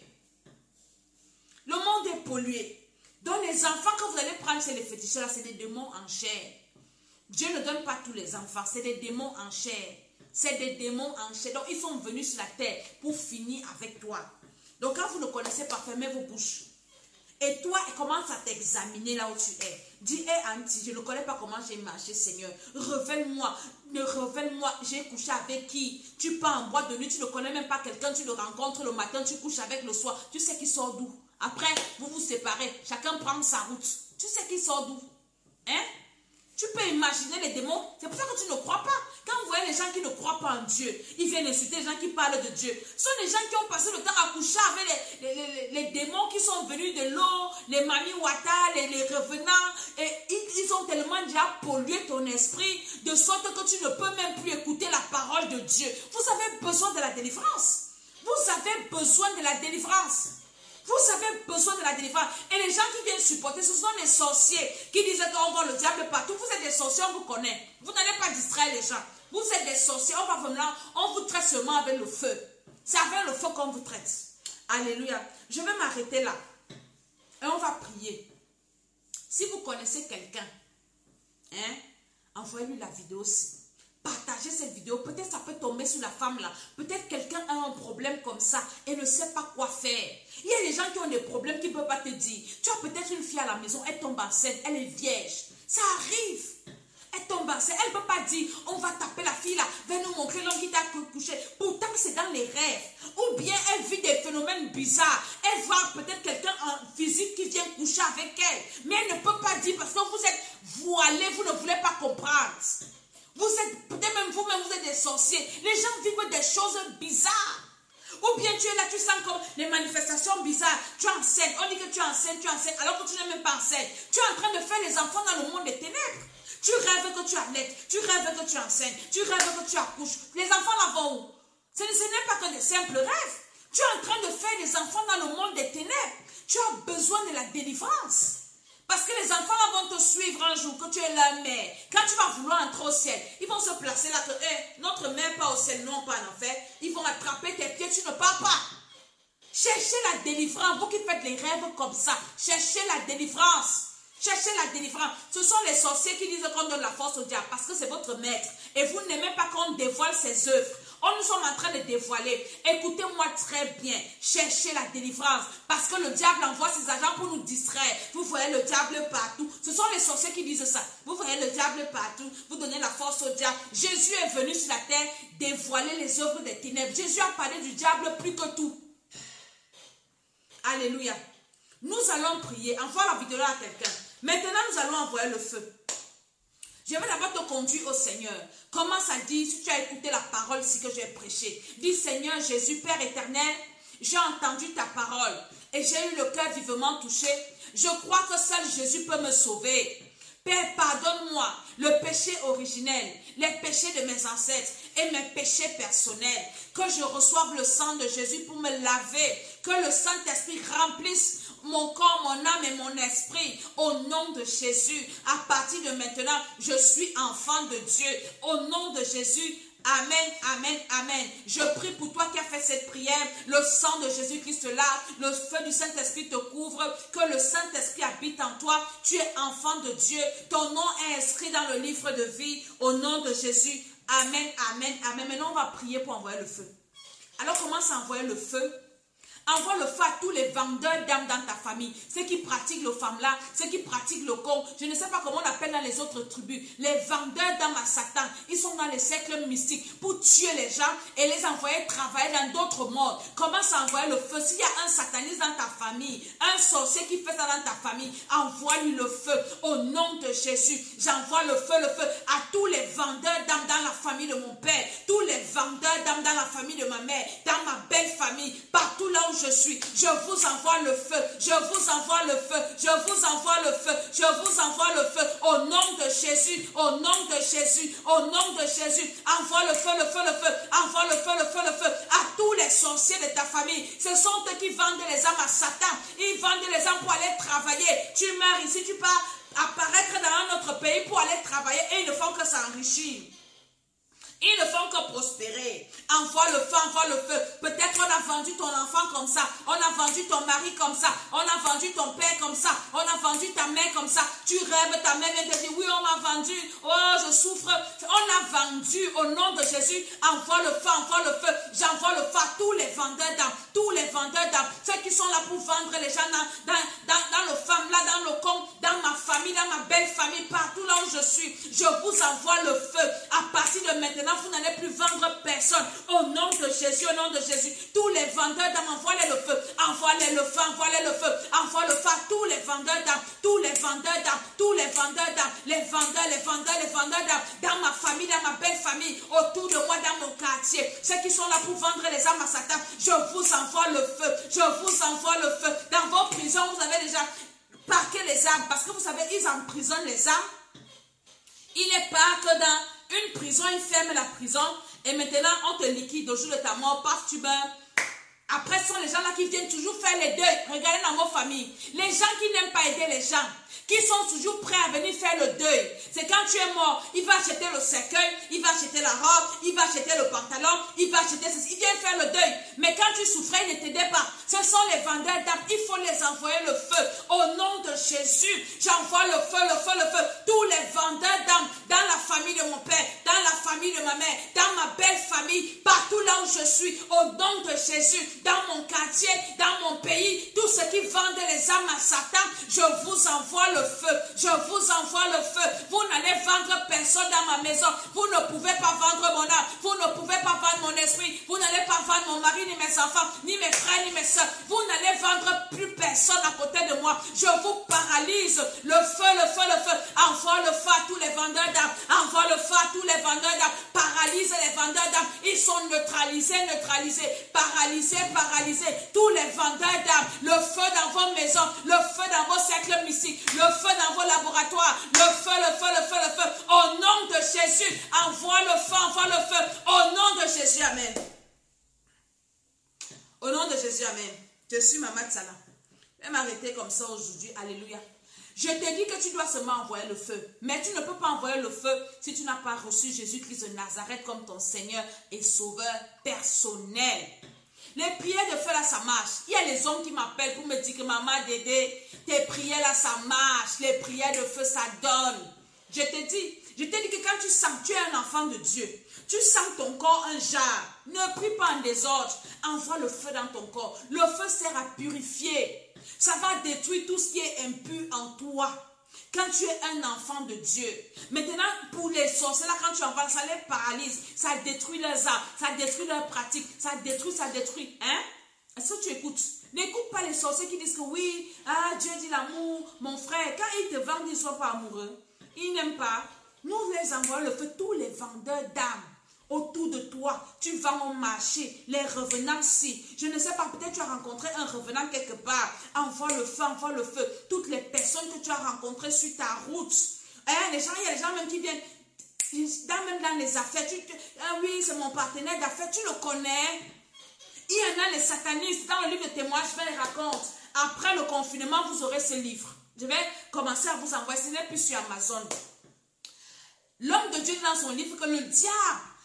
Le monde est pollué. Donc les enfants que vous allez prendre, c'est les féticheurs, c'est des démons en chair. Dieu ne donne pas tous les enfants, c'est des démons en chair. C'est des démons en chair. Donc ils sont venus sur la terre pour finir avec toi. Donc quand vous ne connaissez pas, fermez vos bouches. Et toi, commence à t'examiner là où tu es. Dis, hé Auntie, je ne connais pas comment j'ai marché, Seigneur. Révèle-moi, j'ai couché avec qui? Tu pars en boîte de nuit, tu ne connais même pas quelqu'un, tu le rencontres le matin, tu couches avec le soir. Tu sais qu'il sort d'où? Après, vous vous séparez, chacun prend sa route. Tu sais qu'il sort d'où? Hein? Tu peux imaginer les démons. C'est pour ça que tu ne crois pas. Quand vous voyez les gens qui ne croient pas en Dieu, ils viennent insulter les gens qui parlent de Dieu. Ce sont des gens qui ont passé le temps à coucher avec les démons qui sont venus de l'eau, les mami wata, les revenants. Et ils ont tellement déjà pollué ton esprit de sorte que tu ne peux même plus écouter la parole de Dieu. Vous avez besoin de la délivrance. Vous avez besoin de la délivrance. Vous avez besoin de la délivrance. Et les gens qui viennent supporter, ce sont les sorciers qui disent qu'on voit le diable partout. Vous êtes des sorciers, on vous connaît. Vous n'allez pas distraire les gens. Vous êtes des sorciers, on vous traite seulement avec le feu. C'est avec le feu qu'on vous traite. Alléluia. Je vais m'arrêter là. Et on va prier. Si vous connaissez quelqu'un, envoyez-lui la vidéo aussi. Partagez cette vidéo. Peut-être ça peut tomber sur la femme là. Peut-être quelqu'un a un problème comme ça et ne sait pas quoi faire. Il y a des gens qui ont des problèmes qui ne peuvent pas te dire. Tu as peut-être une fille à la maison, elle tombe enceinte, elle est vierge. Ça arrive. Elle tombe enceinte, elle ne peut pas dire, on va taper la fille là, va nous montrer l'homme qui t'a couché. Pourtant, c'est dans les rêves. Ou bien elle vit des phénomènes bizarres. Elle voit peut-être quelqu'un en physique qui vient coucher avec elle. Mais elle ne peut pas dire parce que vous êtes voilés, vous ne voulez pas comprendre. Vous êtes, peut-être même vous-même, vous êtes des sorciers. Les gens vivent des choses bizarres. Ou bien tu es là, tu sens comme des manifestations bizarres. Tu es enceinte, on dit que tu es enceinte, alors que tu n'es même pas enceinte. Tu es en train de faire les enfants dans le monde des ténèbres. Tu rêves que tu allaites, tu rêves que tu es enceinte, tu rêves que tu accouches. Les enfants là vont où? Ce n'est pas que des simples rêves. Tu es en train de faire les enfants dans le monde des ténèbres. Tu as besoin de la délivrance. Parce que les enfants là vont te suivre un jour, que tu es leur mère. Quand tu vas vouloir entrer au ciel, ils vont se placer là que notre mère pas au ciel, non pas en enfer. Ils vont attraper tes pieds, tu ne pars pas. Cherchez la délivrance. Vous qui faites les rêves comme ça, cherchez la délivrance. Cherchez la délivrance. Ce sont les sorciers qui disent qu'on donne la force au diable parce que c'est votre maître. Et vous n'aimez pas qu'on dévoile ses œuvres. Nous sommes en train de dévoiler. Écoutez-moi très bien. Cherchez la délivrance. Parce que le diable envoie ses agents pour nous distraire. Vous voyez le diable partout. Ce sont les sorciers qui disent ça. Vous voyez le diable partout. Vous donnez la force au diable. Jésus est venu sur la terre dévoiler les œuvres des ténèbres. Jésus a parlé du diable plus que tout. Alléluia. Nous allons prier. Envoie la vidéo à quelqu'un. Maintenant, nous allons envoyer le feu. Je vais d'abord te conduire au Seigneur. Commence à dire, si tu as écouté la parole ici que j'ai prêchée, dis Seigneur Jésus, Père éternel, j'ai entendu ta parole et j'ai eu le cœur vivement touché. Je crois que seul Jésus peut me sauver. Père, pardonne-moi le péché originel, les péchés de mes ancêtres et mes péchés personnels. Que je reçoive le sang de Jésus pour me laver. Que le Saint-Esprit remplisse mon corps, mon âme et mon esprit. Au nom de Jésus, à partir de maintenant, je suis enfant de Dieu. Au nom de Jésus, Amen, amen, amen. Je prie pour toi qui as fait cette prière. Le sang de Jésus-Christ là, le feu du Saint-Esprit te couvre. Que le Saint-Esprit habite en toi. Tu es enfant de Dieu. Ton nom est inscrit dans le livre de vie. Au nom de Jésus. Amen, amen, amen. Maintenant, on va prier pour envoyer le feu. Alors, commence à envoyer le feu. Envoie le feu à tous les vendeurs d'âmes dans ta famille. Ceux qui pratiquent le femme-là, ceux qui pratiquent le con. Je ne sais pas comment on appelle dans les autres tribus. Les vendeurs d'âmes à Satan. Ils sont dans les cercles mystiques pour tuer les gens et les envoyer travailler dans d'autres mondes. Commence à envoyer le feu. S'il y a un sataniste dans ta famille, un sorcier qui fait ça dans ta famille, envoie-lui le feu. Au nom de Jésus, j'envoie le feu à tous les vendeurs d'âmes dans la famille de mon père. Tous les vendeurs d'âmes dans la famille de ma mère. Dans ma belle famille. Partout là où je suis, je vous envoie le feu, je vous envoie le feu, je vous envoie le feu, je vous envoie le feu, au nom de Jésus, au nom de Jésus, au nom de Jésus, envoie le feu, envoie le feu, à tous les sorciers de ta famille. Ce sont eux qui vendent les âmes à Satan, ils vendent les âmes pour aller travailler. Tu meurs ici, tu pars apparaître dans un autre pays pour aller travailler et ils ne font que s'enrichir. Ils ne font que prospérer. Envoie le feu. Peut-être on a vendu ton enfant comme ça. On a vendu ton mari comme ça. On a vendu ton père comme ça. On a vendu ta mère comme ça. Tu rêves, ta mère vient te dire, oui, on m'a vendu. Oh, je souffre. On a vendu au nom de Jésus. Envoie le feu. J'envoie le feu à tous les vendeurs d'âmes. Tous les vendeurs d'âmes. Ceux qui sont là pour vendre les gens dans le femme là, dans le con, dans ma famille, dans ma belle famille, partout là où je suis. Je vous envoie le feu. À partir de maintenant, vous n'allez plus vendre personne. Au nom de Jésus, au nom de Jésus. Tous les vendeurs d'âmes, envoie-les le feu. Envoie-les le feu. Envoie le feu à tous les vendeurs d'âmes. Tous les vendeurs d'âmes. Tous les vendeurs d'âmes. Les vendeurs d'âmes. Dans ma famille, dans ma belle famille. Autour de moi, dans mon quartier. Ceux qui sont là pour vendre les âmes à Satan. Je vous envoie le feu. Je vous envoie le feu. Dans vos prisons, vous avez déjà parqué les âmes. Parce que vous savez, ils emprisonnent les âmes. Il n'est pas que dans une prison, ils ferment la prison et maintenant on te liquide au jour de ta mort parce que tu meurs. Après, ce sont les gens là qui viennent toujours faire les deuils. Regardez dans vos familles. Les gens qui n'aiment pas aider les gens, qui sont toujours prêts à venir faire le deuil. C'est quand tu es mort, il va acheter le cercueil, il va acheter la robe, il va acheter le pantalon, il va acheter ceci. Il vient faire le deuil. Mais quand tu souffrais, il ne t'aidait pas. Ce sont les vendeurs d'âmes. Il faut les envoyer le feu. Au nom de Jésus, j'envoie le feu. Tous les vendeurs d'âmes dans la famille de mon père, dans la famille de ma mère, dans ma belle famille, partout là où je suis, au nom de Jésus, dans mon quartier, dans mon pays, tous ceux qui vendent les âmes à Satan, je vous envoie le feu. Je vous envoie le feu. Vous n'allez vendre personne dans ma maison. Vous ne pouvez pas vendre mon âme. Vous ne pouvez pas vendre mon esprit. Vous n'allez pas vendre mon mari, ni mes enfants, ni mes frères, ni mes soeurs. Vous n'allez vendre plus personne à côté de moi. Je vous paralyse. Le feu. Envoie le feu à tous les vendeurs d'âmes. Envoie le feu à tous les vendeurs d'âmes. Paralyse les vendeurs d'âmes. Ils sont neutralisés. Paralysés. Tous les vendeurs d'âmes. Le feu dans vos maisons. Le feu dans vos cercles mystiques. Le feu dans vos laboratoires. Le feu. Au nom de Jésus. Envoie le feu. Au nom de Jésus. Amen. Au nom de Jésus. Amen. Je suis Maman Tsala. Je vais m'arrêter comme ça aujourd'hui. Alléluia. Je te dis que tu dois seulement envoyer le feu. Mais tu ne peux pas envoyer le feu si tu n'as pas reçu Jésus-Christ de Nazareth comme ton Seigneur et Sauveur personnel. Les prières de feu là, ça marche. Il y a les hommes qui m'appellent pour me dire que maman Dédé, tes prières là, ça marche. Les prières de feu, ça donne. Je te dis que quand tu sens, tu es un enfant de Dieu. Tu sens ton corps un jar. Ne prie pas en désordre. Envoie le feu dans ton corps. Le feu sert à purifier. Ça va détruire tout ce qui est impur en toi. Quand tu es un enfant de Dieu. Maintenant, pour les sorciers, là, quand tu envoies, ça les paralyse. Ça détruit leurs âmes. Ça détruit leurs pratiques. Ça détruit. Hein? Est-ce que tu écoutes? N'écoute pas les sorciers qui disent que oui, Dieu dit l'amour. Mon frère, quand ils te vendent, ils ne sont pas amoureux. Ils n'aiment pas. Nous les envoyons le feu, tous les vendeurs d'âmes. Autour de toi, tu vas au marché, les revenants si. Je ne sais pas, peut-être tu as rencontré un revenant quelque part. Envoie le feu. Toutes les personnes que tu as rencontrées sur ta route. Il y a les gens même qui viennent, même dans les affaires. Oui, c'est mon partenaire d'affaires, tu le connais. Il y en a les satanistes, dans le livre de témoignages, je les raconte. Après le confinement, vous aurez ce livre. Je vais commencer à vous envoyer, ce n'est plus sur Amazon. L'homme de Dieu dit dans son livre que le diable,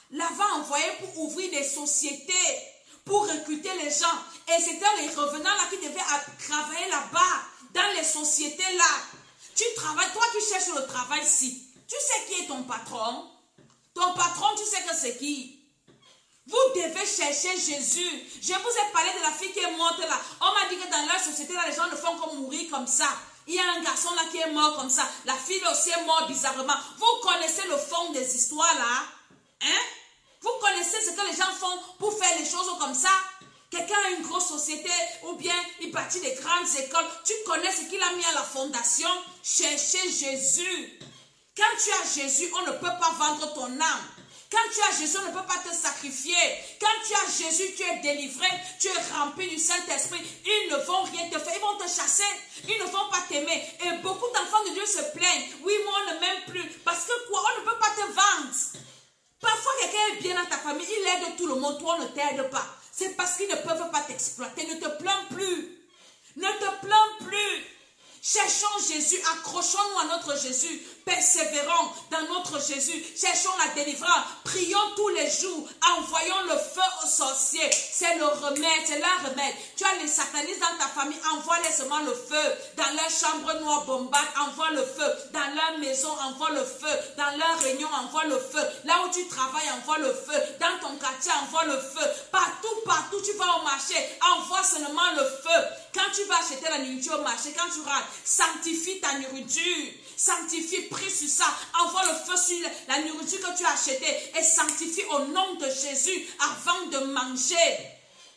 l'avait envoyé pour ouvrir des sociétés, pour recruter les gens. Et c'était les revenants là qui devaient travailler là-bas, dans les sociétés là. Tu travailles, toi tu cherches le travail ici. Tu sais qui est ton patron? Ton patron, tu sais que c'est qui? Vous devez chercher Jésus. Je vous ai parlé de la fille qui est morte là. On m'a dit que dans leur société là, les gens ne font que mourir comme ça. Il y a un garçon là qui est mort comme ça. La fille aussi est morte bizarrement. Vous connaissez le fond des histoires là? Hein? Vous connaissez ce que les gens font pour faire les choses comme ça? Quelqu'un a une grosse société ou bien il bâtit des grandes écoles. Tu connais ce qu'il a mis à la fondation? Cherchez Jésus. Quand tu as Jésus, on ne peut pas vendre ton âme. Quand tu as Jésus, on ne peut pas te sacrifier. Quand tu as Jésus, tu es délivré, tu es rempli du Saint-Esprit. Ils ne vont rien te faire, ils vont te chasser. Ils ne vont pas t'aimer. Et beaucoup d'enfants de Dieu se plaignent. Oui, moi, on ne m'aime plus. Parce que quoi? On ne peut pas te vendre. Parfois, quelqu'un est bien dans ta famille, il aide tout le monde, toi, on ne t'aide pas. C'est parce qu'ils ne peuvent pas t'exploiter. Ne te plains plus. Ne te plains plus. Cherchons Jésus, accrochons-nous à notre Jésus, persévérons dans notre Jésus, cherchons la délivrance, prions tous les jours, envoyons le feu aux sorciers, c'est le remède, c'est leur remède. Tu as les satanistes dans ta famille, envoie-les seulement le feu, dans leur chambre noire bombarde, envoie le feu, dans leur maison, envoie le feu, dans leur réunion, envoie le feu, là où tu travailles, envoie le feu, dans ton quartier, envoie le feu, partout, tu vas au marché, envoie seulement le feu. Quand tu vas acheter la nourriture au marché, quand tu rentres, sanctifie ta nourriture. Sanctifie, prie sur ça. Envoie le feu sur la nourriture que tu as achetée et sanctifie au nom de Jésus avant de manger.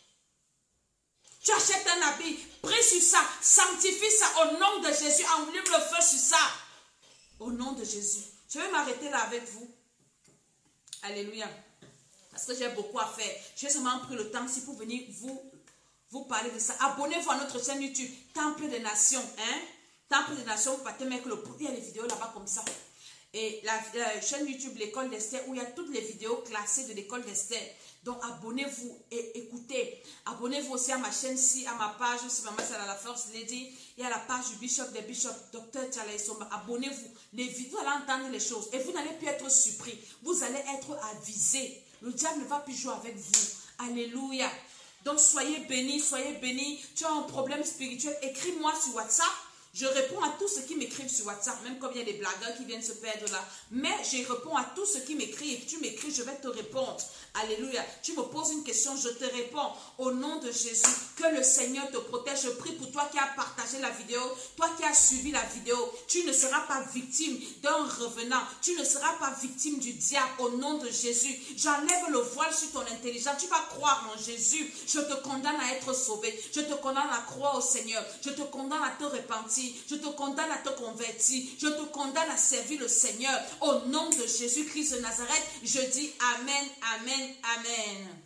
Tu achètes un habit, prie sur ça, sanctifie ça au nom de Jésus. Enlève le feu sur ça. Au nom de Jésus. Je vais m'arrêter là avec vous. Alléluia. Parce que j'ai beaucoup à faire. J'ai seulement pris le temps ici pour venir vous parler de ça. Abonnez-vous à notre chaîne YouTube, Temple des Nations. Temple des Nations, vous partez mettre il y a des vidéos là-bas comme ça. Et la chaîne YouTube, l'école d'Esther, où il y a toutes les vidéos classées de l'école d'Esther. Donc abonnez-vous et écoutez. Abonnez-vous aussi à ma chaîne ici, à ma page aussi, Maman Sarah la First Lady. Il y a la page du Bishop des Bishops, Dr. Tchala Isomba. Abonnez-vous. Les vidéos, vous allez entendre les choses. Et vous n'allez plus être surpris. Vous allez être avisés. Le diable ne va plus jouer avec vous. Alléluia. Donc soyez bénis, soyez bénis. Tu as un problème spirituel, écris-moi sur WhatsApp. Je réponds à tous ceux qui m'écrivent sur WhatsApp, même comme il y a des blagueurs qui viennent se perdre là. Mais je réponds à tous ceux qui m'écrivent. Tu m'écris, je vais te répondre. Alléluia. Tu me poses une question, je te réponds. Au nom de Jésus, que le Seigneur te protège. Je prie pour toi qui as partagé la vidéo, toi qui as suivi la vidéo. Tu ne seras pas victime d'un revenant. Tu ne seras pas victime du diable. Au nom de Jésus, j'enlève le voile sur ton intelligence. Tu vas croire en Jésus. Je te condamne à être sauvé. Je te condamne à croire au Seigneur. Je te condamne à te repentir. Je te condamne à te convertir. Je te condamne à servir le Seigneur. Au nom de Jésus-Christ de Nazareth, je dis Amen, Amen, Amen.